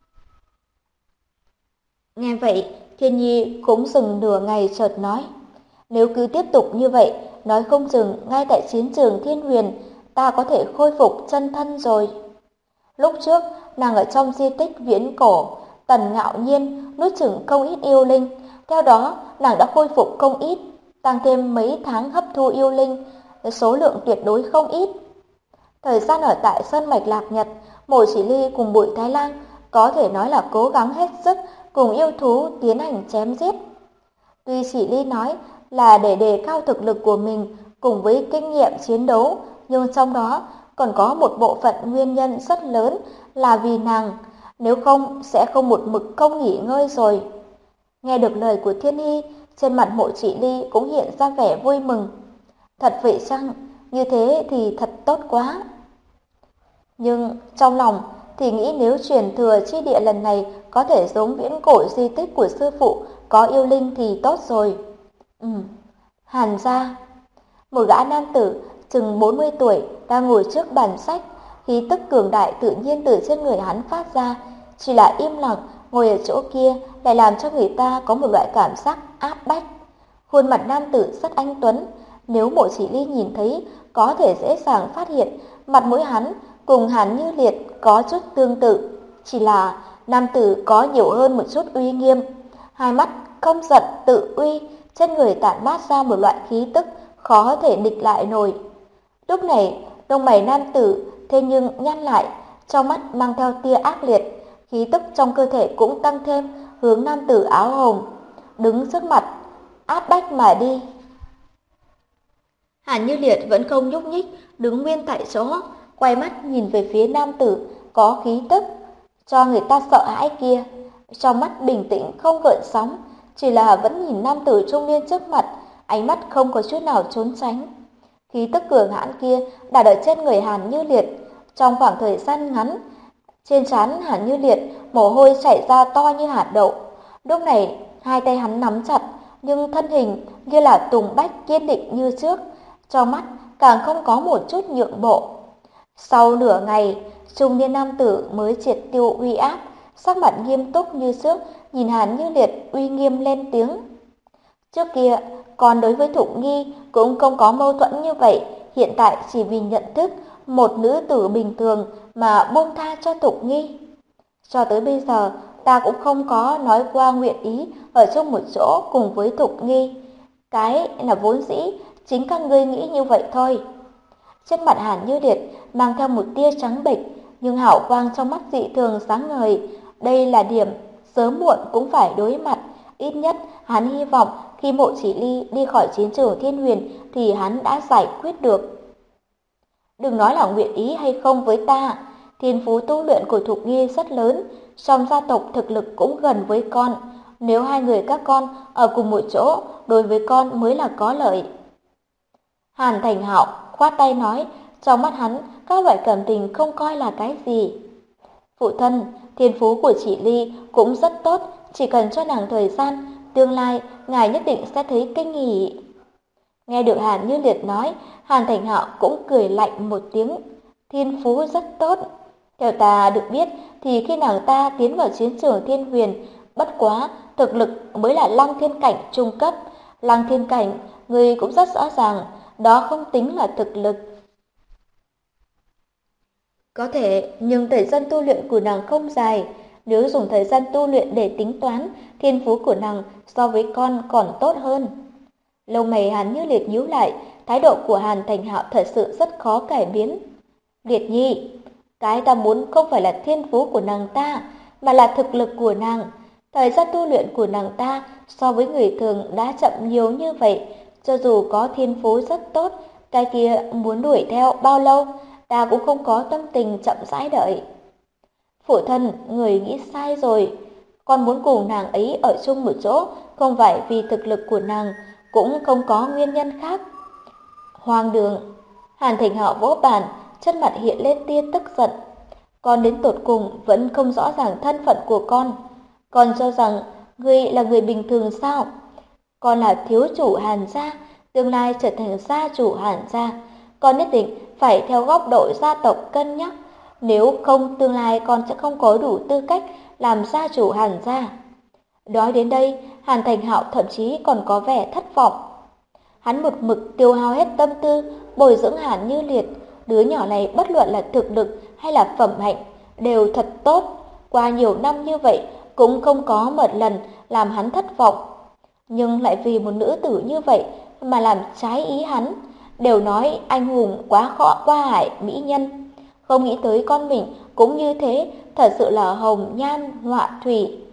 Nghe vậy, Thiên Nhi cũng dừng nửa ngày chợt nói, nếu cứ tiếp tục như vậy, nói không chừng ngay tại chiến trường Thiên Huyền, ta có thể khôi phục chân thân rồi. Lúc trước, nàng ở trong di tích viễn cổ, Tần Ngạo Nhiên nuốt chửng không ít yêu linh, theo đó nàng đã khôi phục không ít, tăng thêm mấy tháng hấp thu yêu linh, số lượng tuyệt đối không ít. Thời gian ở tại Sơn Mạch Lạc Nhật, Mộ Chỉ Ly cùng Bụi Thái Lang có thể nói là cố gắng hết sức cùng yêu thú tiến hành chém giết. Tuy chỉ Ly nói là để đề cao thực lực của mình cùng với kinh nghiệm chiến đấu, nhưng trong đó còn có một bộ phận nguyên nhân rất lớn là vì nàng, nếu không sẽ không một mực không nghỉ ngơi rồi. Nghe được lời của Thiên Hy, trên mặt Mộ Chỉ Ly cũng hiện ra vẻ vui mừng. Thật vậy chăng? Như thế thì thật tốt quá. Nhưng trong lòng thì nghĩ nếu truyền thừa chi địa lần này có thể giống viễn cổ di tích của sư phụ có yêu linh thì tốt rồi. Hàn gia, một gã nam tử chừng 40 tuổi đang ngồi trước bàn sách, khí tức cường đại tự nhiên từ trên người hắn phát ra, chỉ là im lặng ngồi ở chỗ kia lại làm cho người ta có một loại cảm giác áp bách. Khuôn mặt nam tử rất anh tuấn, nếu Mộ Chỉ Ly nhìn thấy có thể dễ dàng phát hiện mặt mũi hắn cùng Hàn Như Liệt có chút tương tự, chỉ là nam tử có nhiều hơn một chút uy nghiêm, hai mắt không giận tự uy, trên người tản mát ra một loại khí tức khó thể địch lại nổi. Lúc này, lông mày nam tử thế nhưng nhăn lại, trong mắt mang theo tia ác liệt, khí tức trong cơ thể cũng tăng thêm, hướng nam tử áo hồng đứng trước mặt áp bách mà đi. Hàn Như Liệt vẫn không nhúc nhích, đứng nguyên tại chỗ, quay mắt nhìn về phía nam tử có khí tức cho người ta sợ hãi kia, trong mắt bình tĩnh không gợn sóng, chỉ là vẫn nhìn nam tử trung niên trước mặt, ánh mắt không có chút nào trốn tránh. Khí tức cường hãn kia đặt ở trên người Hàn Như Liệt, trong khoảng thời gian ngắn, trên trán Hàn Như Liệt mồ hôi chảy ra to như hạt đậu. Lúc này, hai tay hắn nắm chặt, nhưng thân hình như là tùng bách kiên định như trước, trong mắt càng không có một chút nhượng bộ. Sau nửa ngày, trung niên nam tử mới triệt tiêu uy áp, sắc mặt nghiêm túc như trước, nhìn Hàn Như Liệt uy nghiêm lên tiếng. Trước kia, còn đối với Thục Nghi cũng không có mâu thuẫn như vậy, hiện tại chỉ vì nhận thức một nữ tử bình thường mà buông tha cho Thục Nghi. Cho tới bây giờ, ta cũng không có nói qua nguyện ý ở chung một chỗ cùng với Thục Nghi. Cái là vốn dĩ, chính các ngươi nghĩ như vậy thôi. Trên mặt Hàn Như Liệt mang theo một tia trắng bệch, nhưng hào quang trong mắt dị thường sáng ngời. Đây là điểm sớm muộn cũng phải đối mặt. Ít nhất hắn hy vọng khi Mộ Chỉ Ly đi khỏi chiến trường Thiên Huyền thì hắn đã giải quyết được. Đừng nói là nguyện ý hay không với ta, thiên phú tu luyện của Thục Nghi rất lớn, song gia tộc thực lực cũng gần với con. Nếu hai người các con ở cùng một chỗ, đối với con mới là có lợi. Hàn Thành Hạo khoát tay nói, trong mắt hắn các loại cảm tình không coi là cái gì. Phụ thân, thiên phú của chị Ly cũng rất tốt, chỉ cần cho nàng thời gian, tương lai ngài nhất định sẽ thấy kinh hỉ. Nghe được Hàn Như Liệt nói, Hàn Thành Hạo cũng cười lạnh một tiếng. Thiên phú rất tốt. Theo ta được biết thì khi nàng ta tiến vào chiến trường Thiên Huyền, bất quá thực lực mới là Lăng Thiên Cảnh trung cấp. Lăng Thiên Cảnh, người cũng rất rõ ràng, đó không tính là thực lực. Có thể, nhưng thời gian tu luyện của nàng không dài. Nếu dùng thời gian tu luyện để tính toán, thiên phú của nàng so với con còn tốt hơn. Lông mày Hàn Như Liệt nhíu lại, thái độ của Hàn Thành Hạo thật sự rất khó cải biến. Liệt Nhi, cái ta muốn không phải là thiên phú của nàng ta, mà là thực lực của nàng. Thời gian tu luyện của nàng ta so với người thường đã chậm nhiều như vậy, cho dù có thiên phú rất tốt, cái kia muốn đuổi theo bao lâu, ta cũng không có tâm tình chậm rãi đợi. Phụ thân, người nghĩ sai rồi. Con muốn cùng nàng ấy ở chung một chỗ, không phải vì thực lực của nàng, cũng không có nguyên nhân khác. Hoang đường. Hàn Thành Hạo vỗ bàn, chân mặt hiện lên tia tức giận. Con đến tột cùng vẫn không rõ ràng thân phận của con. Con cho rằng ngươi là người bình thường sao? Con là thiếu chủ Hàn gia, tương lai trở thành gia chủ Hàn gia. Con nhất định phải theo góc độ gia tộc cân nhắc. Nếu không, tương lai con sẽ không có đủ tư cách làm gia chủ Hàn gia. Nói đến đây, Hàn Thành Hạo thậm chí còn có vẻ thất vọng. Hắn một mực tiêu hao hết tâm tư bồi dưỡng Hàn Như Liệt. Đứa nhỏ này bất luận là thực lực hay là phẩm hạnh đều thật tốt. Qua nhiều năm như vậy cũng không có một lần làm hắn thất vọng. Nhưng lại vì một nữ tử như vậy mà làm trái ý hắn. Đều nói anh hùng quá khó qua hại mỹ nhân. Không nghĩ tới con mình cũng như thế, thật sự là hồng nhan họa thủy.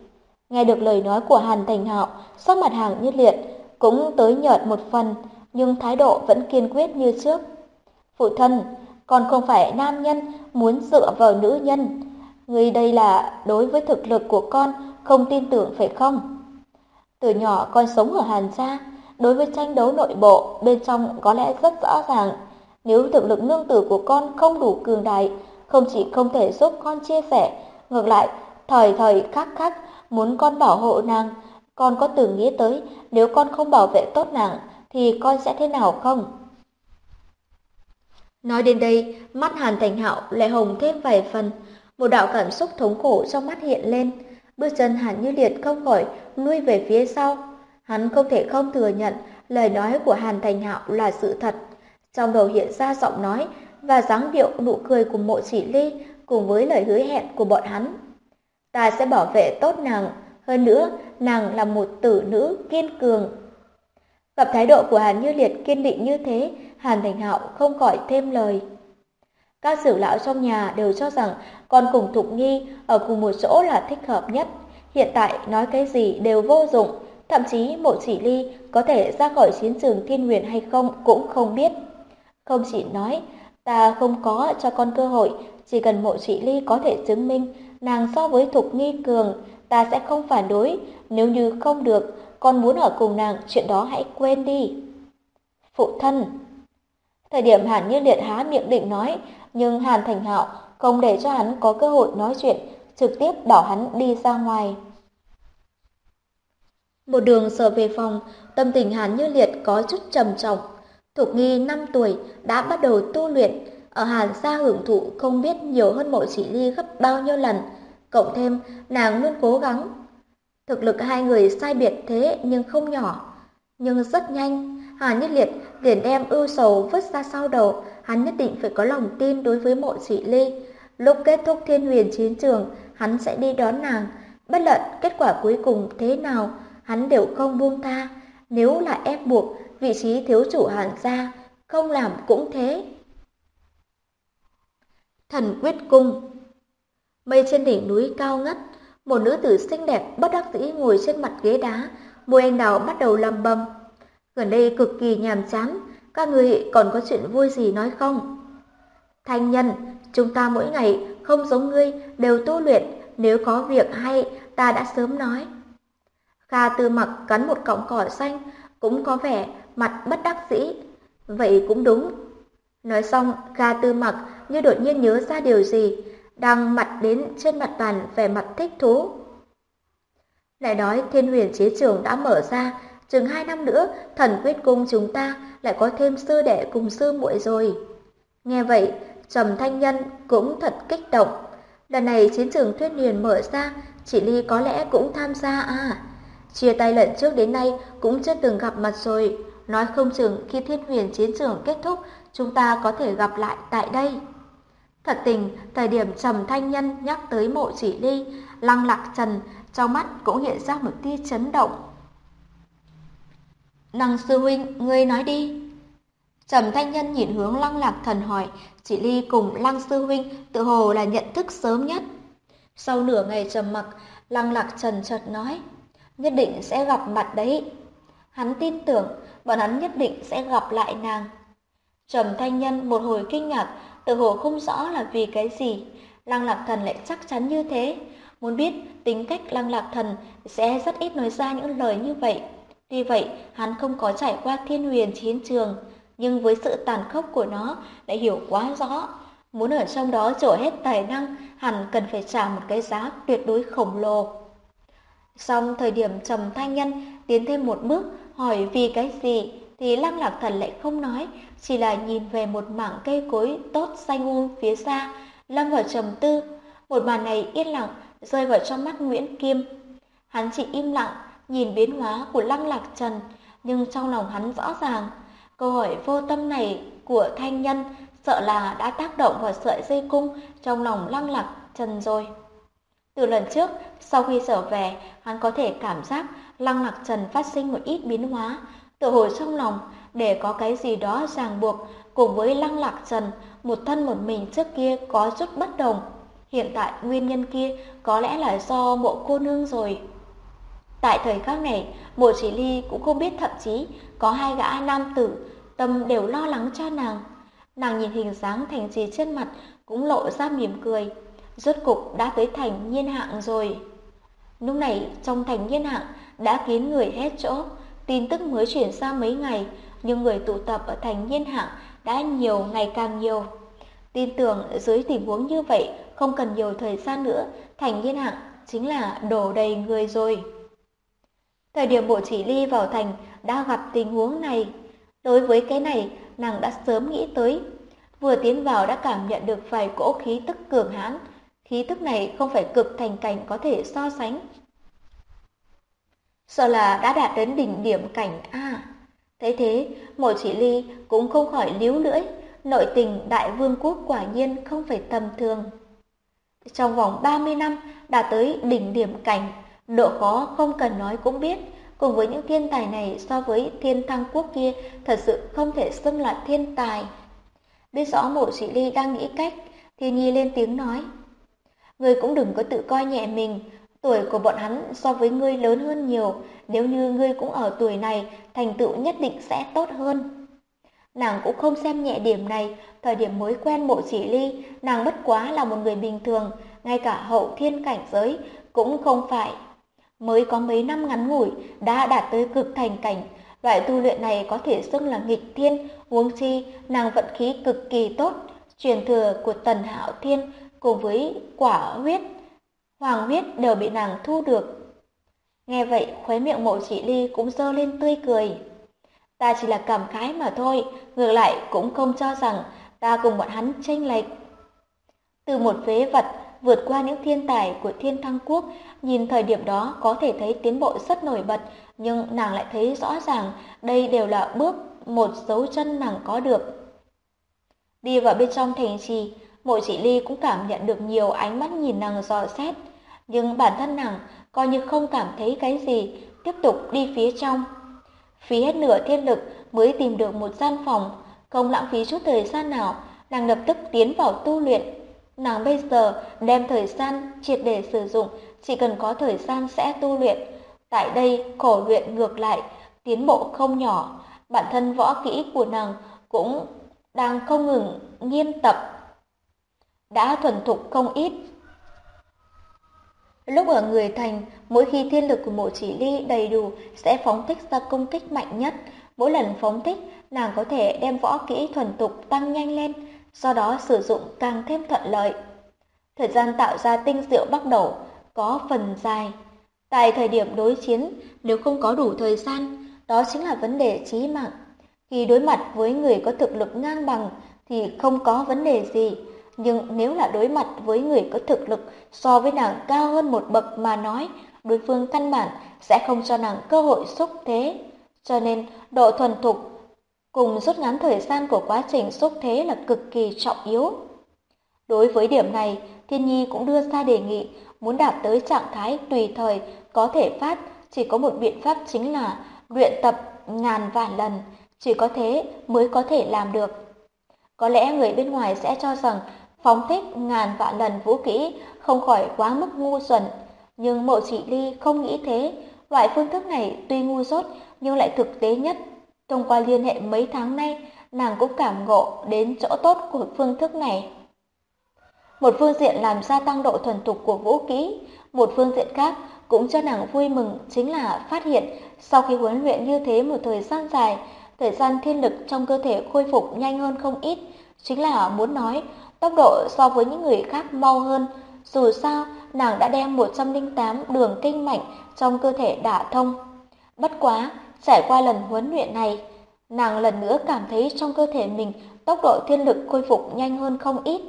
Nghe được lời nói của Hàn Thành Hạo, sắc mặt Hàn Như Liệt cũng tới nhợt một phần, nhưng thái độ vẫn kiên quyết như trước. Phụ thân, con không phải nam nhân muốn dựa vào nữ nhân. Người đây là đối với thực lực của con không tin tưởng phải không? Từ nhỏ con sống ở Hàn gia, đối với tranh đấu nội bộ bên trong có lẽ rất rõ ràng. Nếu thực lực nương tử của con không đủ cường đại, không chỉ không thể giúp con chia sẻ, ngược lại thời thời khắc khắc muốn con bảo hộ nàng. Con có từng nghĩ tới nếu con không bảo vệ tốt nàng thì con sẽ thế nào không? Nói đến đây, mắt Hàn Thành Hạo lại hồng thêm vài phần, một đạo cảm xúc thống khổ trong mắt hiện lên. Bước chân Hàn Như Liệt không khỏi lui về phía sau. Hắn không thể không thừa nhận lời nói của Hàn Thành Hạo là sự thật. Trong đầu hiện ra giọng nói và dáng điệu nụ cười của Mộ Chỉ Ly cùng với lời hứa hẹn của bọn hắn. Ta sẽ bảo vệ tốt nàng, hơn nữa nàng là một tử nữ kiên cường. Gặp thái độ của Hàn Như Liệt kiên định như thế, Hàn Thành Hạo không khỏi thêm lời. Các sử lão trong nhà đều cho rằng con cùng Thục Nghi ở cùng một chỗ là thích hợp nhất. Hiện tại nói cái gì đều vô dụng, thậm chí Mộ Chỉ Ly có thể ra khỏi chiến trường Thiên Huyền hay không cũng không biết. Không chỉ nói, ta không có cho con cơ hội, chỉ cần Mộ Chỉ Ly có thể chứng minh nàng so với Thục Nghi cường, ta sẽ không phản đối. Nếu như không được, con muốn ở cùng nàng, chuyện đó hãy quên đi. Phụ thân. Thời điểm Hàn Như Liệt há miệng định nói, nhưng Hàn Thành Hạo không để cho hắn có cơ hội nói chuyện, trực tiếp bảo hắn đi ra ngoài. Một đường trở về phòng, tâm tình Hàn Như Liệt có chút trầm trọng. Thục Nghi 5 tuổi đã bắt đầu tu luyện, ở Hàn gia hưởng thụ không biết nhiều hơn Mộ Chỉ Ly gấp bao nhiêu lần, cộng thêm nàng luôn cố gắng. Thực lực hai người sai biệt thế nhưng không nhỏ. Nhưng rất nhanh, Hàn Nhất Liệt liền đem ưu sầu vứt ra sau đầu, hắn nhất định phải có lòng tin đối với Mộ Chỉ Ly. Lúc kết thúc Thiên Huyền chiến trường, hắn sẽ đi đón nàng, bất luận kết quả cuối cùng thế nào, hắn đều không buông tha. Nếu là ép buộc, vị trí thiếu chủ Hàn gia, không làm cũng thế. Thần Quyết Cung. Mây trên đỉnh núi cao ngất, một nữ tử xinh đẹp bất đắc dĩ ngồi trên mặt ghế đá, môi anh đào bắt đầu lầm bầm. Gần đây cực kỳ nhàm chán, các người còn có chuyện vui gì nói không? Thanh Nhân, chúng ta mỗi ngày không giống ngươi đều tu luyện, nếu có việc hay ta đã sớm nói. Kha Tư Mặc cắn một cọng cỏ xanh, cũng có vẻ mặt bất đắc dĩ. Vậy cũng đúng. Nói xong, Kha Tư Mặc như đột nhiên nhớ ra điều gì, đang mặt đến trên mặt bàn vẻ mặt thích thú. Lại nói Thiên Huyền chiến trường đã mở ra, chừng 2 năm nữa Thần Quyết Cung chúng ta lại có thêm sư đệ cùng sư muội rồi. Nghe vậy, Trầm Thanh Nhân cũng thật kích động. Lần này chiến trường Thiên Huyền mở ra, chị Ly có lẽ cũng tham gia à? Chia tay lần trước đến nay cũng chưa từng gặp mặt rồi, nói không chừng khi Thiên Huyền chiến trường kết thúc, chúng ta có thể gặp lại tại đây. Thật tình, thời điểm Trầm Thanh Nhân nhắc tới Mộ Chỉ Ly, Lăng Lạc Trần trong mắt cũng hiện ra một tia chấn động. Lăng sư huynh, ngươi nói đi. Trầm Thanh Nhân nhìn hướng Lăng Lạc Thần hỏi, Chỉ Ly cùng Lăng sư huynh tự hồ là nhận thức sớm nhất. Sau nửa ngày trầm mặc, Lăng Lạc Trần chợt nói, nhất định sẽ gặp mặt đấy. Hắn tin tưởng bọn hắn nhất định sẽ gặp lại nàng. Trầm Thanh Nhân một hồi kinh ngạc, tự hồ không rõ là vì cái gì Lăng Lạc Thần lại chắc chắn như thế. Muốn biết tính cách Lăng Lạc Thần sẽ rất ít nói ra những lời như vậy. Tuy vậy, hắn không có trải qua Thiên Huyền chiến trường, nhưng với sự tàn khốc của nó lại hiểu quá rõ. Muốn ở trong đó trổ hết tài năng, hẳn cần phải trả một cái giá tuyệt đối khổng lồ. Xong thời điểm Trầm Thanh Nhân tiến thêm một bước hỏi vì cái gì, thì Lăng Lạc Thần lại không nói, chỉ là nhìn về một mảng cây cối tốt xanh um phía xa, lâm vào trầm tư. Một màn này yên lặng rơi vào trong mắt Nguyễn Kim. Hắn chỉ im lặng nhìn biến hóa của Lăng Lạc Trần, nhưng trong lòng hắn rõ ràng, câu hỏi vô tâm này của Thanh Nhân sợ là đã tác động vào sợi dây cung trong lòng Lăng Lạc Trần rồi. Từ lần trước, sau khi trở về, hắn có thể cảm giác Lăng Lạc Trần phát sinh một ít biến hóa, tự hồ trong lòng để có cái gì đó ràng buộc, cùng với Lăng Lạc Trần một thân một mình trước kia có chút bất đồng. Hiện tại nguyên nhân kia có lẽ là do Mộ cô nương rồi. Tại thời khắc này, Mộ Chỉ Ly cũng không biết thậm chí có hai gã nam tử tâm đều lo lắng cho nàng. Nàng nhìn hình dáng Thành Trì trên mặt cũng lộ ra mỉm cười. Rốt cục đã tới thành Nhiên Hạng rồi. Lúc này trong thành Nhiên Hạng đã kín người hết chỗ. Tin tức mới chuyển ra mấy ngày, nhưng người tụ tập ở thành Nhiên Hạng đã nhiều ngày càng nhiều. Tin tưởng dưới tình huống như vậy, không cần nhiều thời gian nữa, thành Nhiên Hạng chính là đổ đầy người rồi. Thời điểm Mộ Chỉ Ly vào thành đã gặp tình huống này. Đối với cái này, nàng đã sớm nghĩ tới. Vừa tiến vào đã cảm nhận được vài cỗ khí tức cường hãn. Khí tức này không phải cực thành cảnh có thể so sánh. Sợ là đã đạt đến đỉnh điểm cảnh a. Thế thế, Mộ Chỉ Ly cũng không khỏi líu lưỡi. Nội tình Đại Vương quốc quả nhiên không phải tầm thường. Trong vòng 30 năm đã tới đỉnh điểm cảnh, độ khó không cần nói cũng biết. Cùng với những thiên tài này so với Thiên Thăng quốc kia, thật sự không thể xưng là thiên tài. Biết rõ Mộ Chỉ Ly đang nghĩ cách, Thiên Nhi lên tiếng nói: "Ngươi cũng đừng có tự coi nhẹ mình, tuổi của bọn hắn so với ngươi lớn hơn nhiều, nếu như ngươi cũng ở tuổi này, thành tựu nhất định sẽ tốt hơn." Nàng cũng không xem nhẹ điểm này, thời điểm mới quen Mộ Chỉ Ly, nàng bất quá là một người bình thường, ngay cả hậu thiên cảnh giới cũng không phải. Mới có mấy năm ngắn ngủi đã đạt tới cực thành cảnh, loại tu luyện này có thể xưng là nghịch thiên, huống chi nàng vận khí cực kỳ tốt, truyền thừa của Tần Hạo Thiên cùng với quả huyết, hoàng huyết đều bị nàng thu được. Nghe vậy, khóe miệng Mộ Chỉ Ly cũng giơ lên tươi cười. Ta chỉ là cảm khái mà thôi, ngược lại cũng không cho rằng ta cùng bọn hắn chênh lệch. Từ một phế vật vượt qua những thiên tài của Thiên Thăng quốc, nhìn thời điểm đó có thể thấy tiến bộ rất nổi bật, nhưng nàng lại thấy rõ ràng đây đều là bước một dấu chân nàng có được. Đi vào bên trong thành trì, Mộ Chỉ Ly cũng cảm nhận được nhiều ánh mắt nhìn nàng dò xét, nhưng bản thân nàng coi như không cảm thấy cái gì, tiếp tục đi phía trong. Phí hết nửa thiên lực mới tìm được một gian phòng, không lãng phí chút thời gian nào, nàng lập tức tiến vào tu luyện. Nàng bây giờ đem thời gian triệt để sử dụng, chỉ cần có thời gian sẽ tu luyện. Tại đây khổ luyện ngược lại, tiến bộ không nhỏ, bản thân võ kỹ của nàng cũng đang không ngừng nghiên tập, đã thuần thục không ít. Lúc ở người thành, mỗi khi thiên lực của Mộ Chỉ Ly đầy đủ sẽ phóng thích ra công kích mạnh nhất. Mỗi lần phóng thích, nàng có thể đem võ kỹ thuần thục tăng nhanh lên, do đó sử dụng càng thêm thuận lợi. Thời gian tạo ra tinh diệu bắt đầu có phần dài. Tại thời điểm đối chiến, nếu không có đủ thời gian, đó chính là vấn đề chí mạng. Khi đối mặt với người có thực lực ngang bằng thì không có vấn đề gì. Nhưng nếu là đối mặt với người có thực lực so với nàng cao hơn một bậc mà nói, đối phương căn bản sẽ không cho nàng cơ hội xúc thế. Cho nên độ thuần thục cùng rút ngắn thời gian của quá trình xúc thế là cực kỳ trọng yếu. Đối với điểm này, Thiên Nhi cũng đưa ra đề nghị, muốn đạt tới trạng thái tùy thời có thể phát, chỉ có một biện pháp chính là luyện tập ngàn vạn lần, chỉ có thế mới có thể làm được. Có lẽ người bên ngoài sẽ cho rằng phóng thích ngàn vạn lần vũ kỹ không khỏi quá mức ngu xuẩn, nhưng Mộ Chỉ Ly không nghĩ thế. Loại phương thức này tuy ngu dốt nhưng lại thực tế nhất. Thông qua liên hệ mấy tháng nay, nàng cũng cảm ngộ đến chỗ tốt của phương thức này. Một phương diện làm gia tăng độ thuần thục của vũ kỹ, một phương diện khác cũng cho nàng vui mừng chính là phát hiện sau khi huấn luyện như thế một thời gian dài, thời gian thiên lực trong cơ thể khôi phục nhanh hơn không ít, chính là muốn nói tốc độ so với những người khác mau hơn. Dù sao, nàng đã đem 108 đường kinh mạch trong cơ thể đả thông. Bất quá, trải qua lần huấn luyện này, nàng lần nữa cảm thấy trong cơ thể mình tốc độ thiên lực khôi phục nhanh hơn không ít.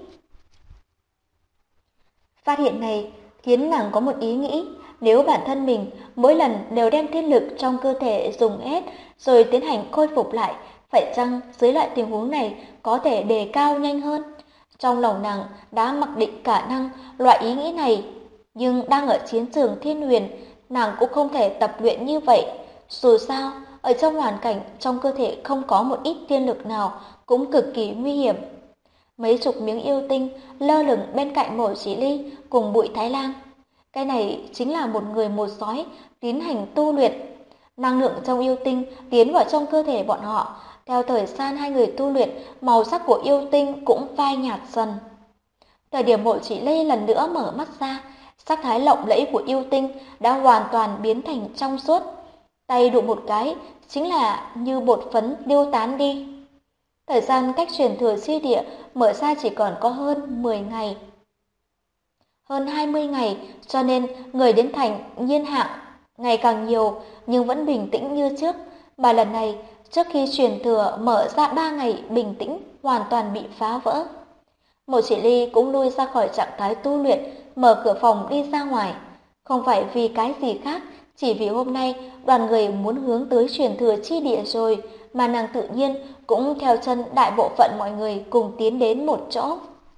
Phát hiện này khiến nàng có một ý nghĩ, nếu bản thân mình mỗi lần đều đem thiên lực trong cơ thể dùng hết rồi tiến hành khôi phục lại, phải chăng dưới loại tình huống này có thể đề cao nhanh hơn? Trong lòng nàng đã mặc định khả năng loại ý nghĩ này, nhưng đang ở chiến trường Thiên Huyền, nàng cũng không thể tập luyện như vậy. Dù sao, ở trong hoàn cảnh trong cơ thể không có một ít thiên lực nào cũng cực kỳ nguy hiểm. Mấy chục miếng yêu tinh lơ lửng bên cạnh Mộ Chỉ Ly cùng Bụi Thái Lang. Cái này chính là một người một sói tiến hành tu luyện. Năng lượng trong yêu tinh tiến vào trong cơ thể bọn họ. Theo thời gian hai người tu luyện, màu sắc của yêu tinh cũng phai nhạt dần. Thời điểm Mộ Chỉ Ly lần nữa mở mắt ra, sắc thái lộng lẫy của yêu tinh đã hoàn toàn biến thành trong suốt. Tay đụng một cái, chính là như bột phấn tiêu tán đi. Thời gian cách truyền thừa chi địa mở ra chỉ còn có hơn 10 ngày. Hơn 20 ngày, cho nên người đến thành Nhiên Hạng ngày càng nhiều nhưng vẫn bình tĩnh như trước. Mà lần này, trước khi truyền thừa mở ra 3 ngày bình tĩnh hoàn toàn bị phá vỡ. Mộ Chỉ Ly cũng lui ra khỏi trạng thái tu luyện, mở cửa phòng đi ra ngoài. Không phải vì cái gì khác, chỉ vì hôm nay đoàn người muốn hướng tới truyền thừa chi địa rồi, mà nàng tự nhiên cũng theo chân đại bộ phận mọi người cùng tiến đến một chỗ.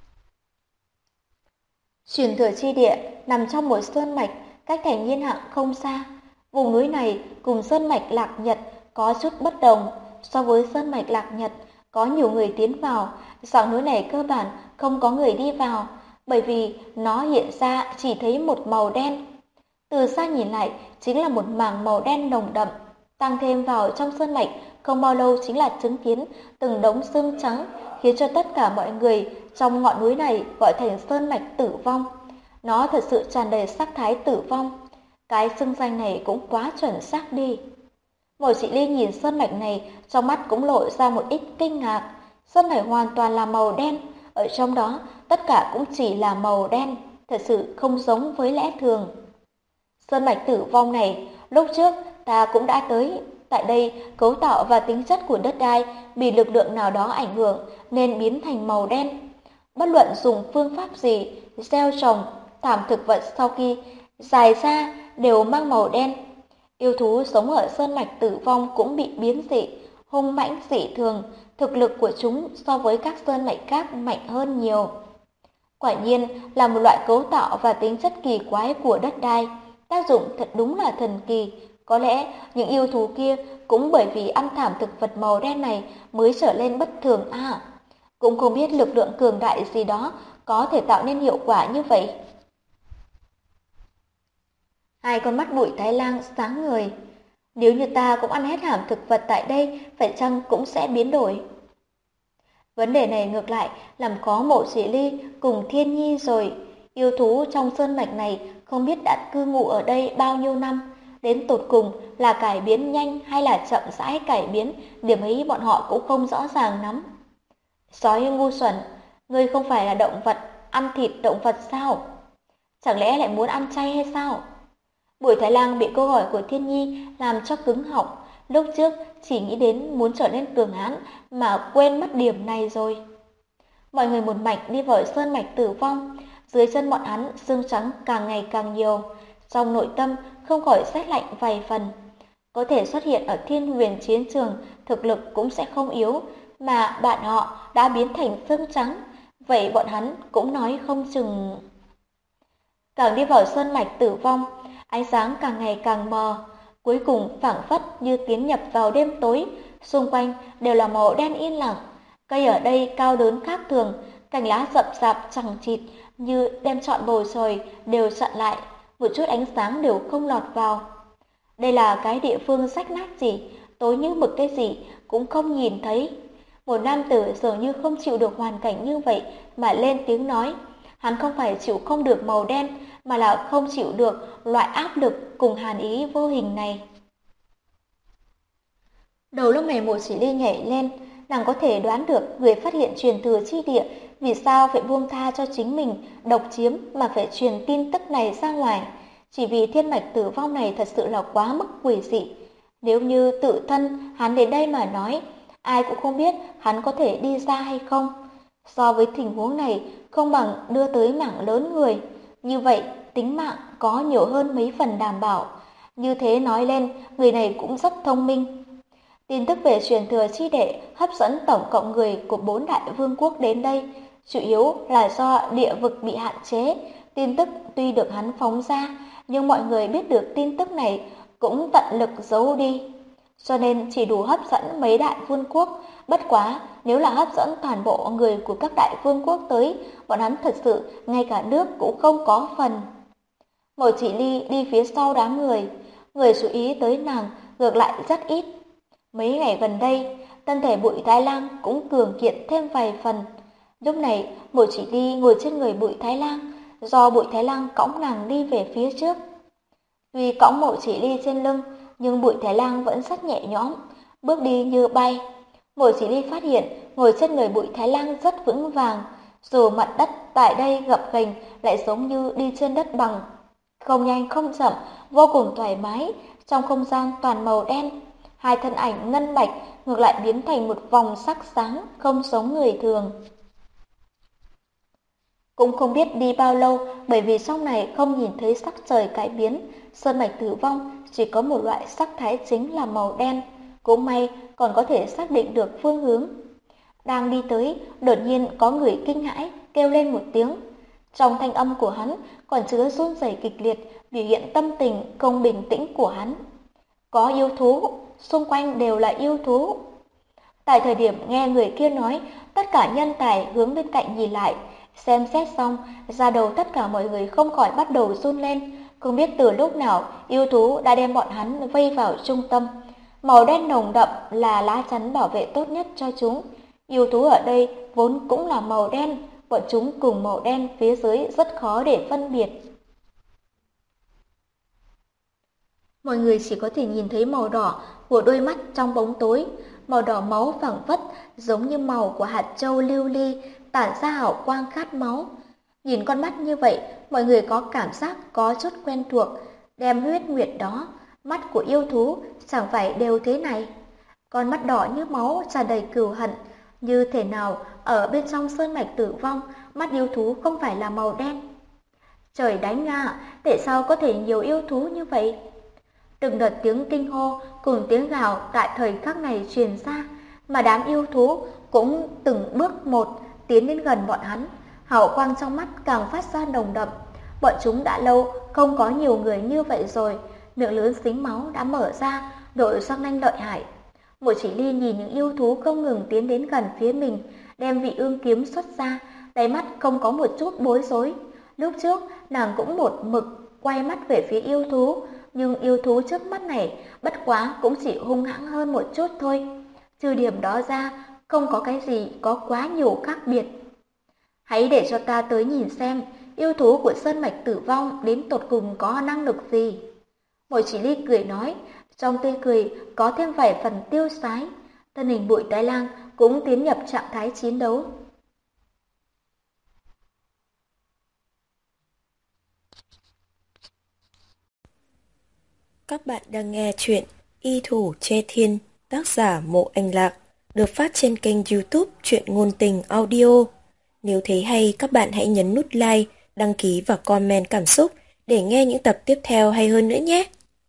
Truyền thừa chi địa nằm trong một sơn mạch cách thành Nhiên Hạng không xa. Vùng núi này cùng sơn mạch Lạc Nhật có chút bất đồng. So với sơn mạch Lạc Nhật có nhiều người tiến vào, dãy núi này cơ bản không có người đi vào, bởi vì nó hiện ra chỉ thấy một màu đen. Từ xa nhìn lại chính là một mảng màu đen nồng đậm, tăng thêm vào trong sơn mạch không bao lâu chính là chứng kiến từng đống xương trắng, khiến cho tất cả mọi người trong ngọn núi này gọi thành sơn mạch tử vong. Nó thật sự tràn đầy sắc thái tử vong. Cái xưng danh này cũng quá chuẩn xác đi. Mộ Chỉ Ly nhìn sơn mạch này, trong mắt cũng lộ ra một ít kinh ngạc. Sơn mạch hoàn toàn là màu đen, ở trong đó tất cả cũng chỉ là màu đen, thật sự không giống với lẽ thường. Sơn mạch tử vong này, lúc trước ta cũng đã tới. Tại đây, cấu tạo và tính chất của đất đai bị lực lượng nào đó ảnh hưởng nên biến thành màu đen. Bất luận dùng phương pháp gì, gieo trồng, thảm thực vật sau khi dài ra đều mang màu đen. Yêu thú sống ở sơn mạch tử vong cũng bị biến dị, hung mãnh dị thường, thực lực của chúng so với các sơn mạch khác mạnh hơn nhiều. Quả nhiên là một loại cấu tạo và tính chất kỳ quái của đất đai, tác dụng thật đúng là thần kỳ. Có lẽ những yêu thú kia cũng bởi vì ăn thảm thực vật màu đen này mới trở lên bất thường à. Cũng không biết lực lượng cường đại gì đó có thể tạo nên hiệu quả như vậy. Hai con mắt Bụi Thái Lang sáng ngời. Nếu như ta cũng ăn hết thảm thực vật tại đây, phải chăng cũng sẽ biến đổi? Vấn đề này ngược lại làm khó Mộ Chỉ Ly cùng Thiên Nhi rồi. Yêu thú trong sơn mạch này không biết đã cư ngụ ở đây bao nhiêu năm. Đến tột cùng là cải biến nhanh hay là chậm rãi cải biến, điểm ấy bọn họ cũng không rõ ràng lắm. Sói ngu xuẩn, ngươi không phải là động vật, ăn thịt động vật sao? Chẳng lẽ lại muốn ăn chay hay sao? Bùi Thái Lang bị câu hỏi của Thiên Nhi làm cho cứng họng. Lúc trước chỉ nghĩ đến muốn trở nên cường hãn mà quên mất điểm này rồi. Mọi người một mạch đi vào sơn mạch tử vong. Dưới chân bọn hắn xương trắng càng ngày càng nhiều. Trong nội tâm không khỏi rét lạnh vài phần. Có thể xuất hiện ở Thiên Huyền chiến trường, thực lực cũng sẽ không yếu, mà bạn họ đã biến thành xương trắng. Vậy bọn hắn cũng nói không chừng. Càng đi vào sơn mạch tử vong, ánh sáng càng ngày càng mờ, cuối cùng phảng phất như tiến nhập vào đêm tối, xung quanh đều là màu đen yên lặng. Cây ở đây cao lớn khác thường, cành lá rậm rạp chằng chịt như đem trọn bầu trời đều chặn lại, một chút ánh sáng đều không lọt vào. Đây là cái địa phương rách nát gì, tối như mực cái gì cũng không nhìn thấy. Một nam tử dường như không chịu được hoàn cảnh như vậy mà lên tiếng nói. Hắn không phải chịu không được màu đen, mà là không chịu được loại áp lực cùng hàn ý vô hình này. Đầu lông mày Mộ Chỉ Ly nhảy lên, nàng có thể đoán được người phát hiện truyền thừa chi địa vì sao phải buông tha cho chính mình độc chiếm mà phải truyền tin tức này ra ngoài. Chỉ vì thiên mạch tử vong này thật sự là quá mức quỷ dị. Nếu như tự thân hắn đến đây mà nói, ai cũng không biết hắn có thể đi ra hay không. So với tình huống này, không bằng đưa tới mảng lớn người. Như vậy, tính mạng có nhiều hơn mấy phần đảm bảo. Như thế nói lên, người này cũng rất thông minh. Tin tức về truyền thừa chi địa hấp dẫn tổng cộng người của 4 đại vương quốc đến đây, chủ yếu là do địa vực bị hạn chế. Tin tức tuy được hắn phóng ra, nhưng mọi người biết được tin tức này cũng tận lực giấu đi. Cho nên chỉ đủ hấp dẫn mấy đại vương quốc. Bất quá, nếu là hấp dẫn toàn bộ người của các đại vương quốc tới, bọn hắn thật sự ngay cả nước cũng không có phần. Một chị Ly đi phía sau đám người chú ý tới nàng ngược lại rất ít. Mấy ngày gần đây, thân thể Bụi Thái Lang cũng cường kiện thêm vài phần. Lúc này, một chị Ly ngồi trên người Bụi Thái Lang, do Bụi Thái Lang cõng nàng đi về phía trước. Tuy cõng Mộ Chỉ Ly trên lưng, nhưng Bụi Thái Lang vẫn rất nhẹ nhõm, bước đi như bay. Mộ Chỉ Ly phát hiện ngồi trên người Bụi Thái Lang rất vững vàng, dù mặt đất tại đây gập ghềnh lại giống như đi trên đất bằng. Không nhanh không chậm, vô cùng thoải mái, trong không gian toàn màu đen. Hai thân ảnh ngân bạch ngược lại biến thành một vòng sắc sáng không giống người thường. Cũng không biết đi bao lâu, bởi vì trong này không nhìn thấy sắc trời cải biến, sơn mạch tử vong chỉ có một loại sắc thái chính là màu đen. Cũng may còn có thể xác định được phương hướng. Đang đi tới, đột nhiên có người kinh hãi kêu lên một tiếng. Trong thanh âm của hắn còn chứa run rẩy kịch liệt, biểu hiện tâm tình không bình tĩnh của hắn. Có yêu thú, xung quanh đều là yêu thú. Tại thời điểm nghe người kia nói, tất cả nhân tài hướng bên cạnh nhìn lại, xem xét xong, da đầu tất cả mọi người không khỏi bắt đầu run lên. Không biết từ lúc nào, yêu thú đã đem bọn hắn vây vào trung tâm. Màu đen nồng đậm là lá chắn bảo vệ tốt nhất cho chúng. Yêu thú ở đây vốn cũng là màu đen, bọn chúng cùng màu đen phía dưới rất khó để phân biệt. Mọi người chỉ có thể nhìn thấy màu đỏ của đôi mắt trong bóng tối, màu đỏ máu phảng phất giống như màu của hạt châu lưu ly, tản ra hào quang khát máu. Nhìn con mắt như vậy, mọi người có cảm giác có chút quen thuộc, đem huyết nguyệt đó, mắt của yêu thú chẳng phải đều thế này. Con mắt đỏ như máu tràn đầy cừu hận, như thể nào ở bên trong sơn mạch tử vong, mắt yêu thú không phải là màu đen. Trời đánh nga, tại sao có thể nhiều yêu thú như vậy? Từng đợt tiếng kinh hô cùng tiếng gào tại thời khắc này truyền ra, mà đám yêu thú cũng từng bước một tiến đến gần bọn hắn. Hào quang trong mắt càng phát ra nồng đậm. Bọn chúng đã lâu không có nhiều người như vậy rồi, miệng lớn dính máu đã mở ra, độ sắc nanh lợi hại. Mộ Chỉ Ly nhìn những yêu thú không ngừng tiến đến gần phía mình, đem vị ương kiếm xuất ra, đáy mắt không có một chút bối rối. Lúc trước, nàng cũng một mực quay mắt về phía yêu thú, nhưng yêu thú trước mắt này bất quá cũng chỉ hung hãng hơn một chút thôi. Trừ điểm đó ra, không có cái gì có quá nhiều khác biệt. Hãy để cho ta tới nhìn xem, yêu thú của sơn mạch tử vong đến tột cùng có năng lực gì. Mộ Chỉ Ly cười nói, trong tươi cười có thêm vài phần tiêu sái. Thân hình Bụi Thái Lang cũng tiến nhập trạng thái chiến đấu. Các bạn đang nghe chuyện Y Thủ Che Thiên, tác giả Mộ Anh Lạc, được phát trên kênh YouTube Truyện Ngôn Tình Audio. Nếu thấy hay, các bạn hãy nhấn nút like, đăng ký và comment cảm xúc để nghe những tập tiếp theo hay hơn nữa nhé.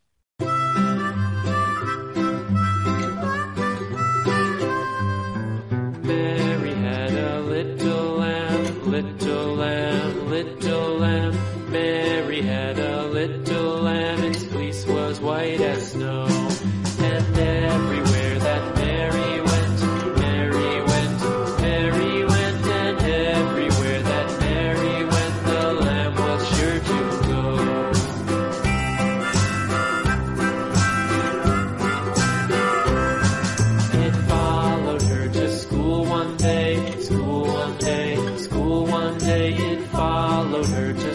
Mary had a little lamb, little lamb, little lamb. Mary had a little lamb, its fleece was white as snow. And everywhere that Mary went, Mary went, Mary went. And everywhere that Mary went, the lamb was sure to go. It followed her to school one day, school one day, school one day. It followed her to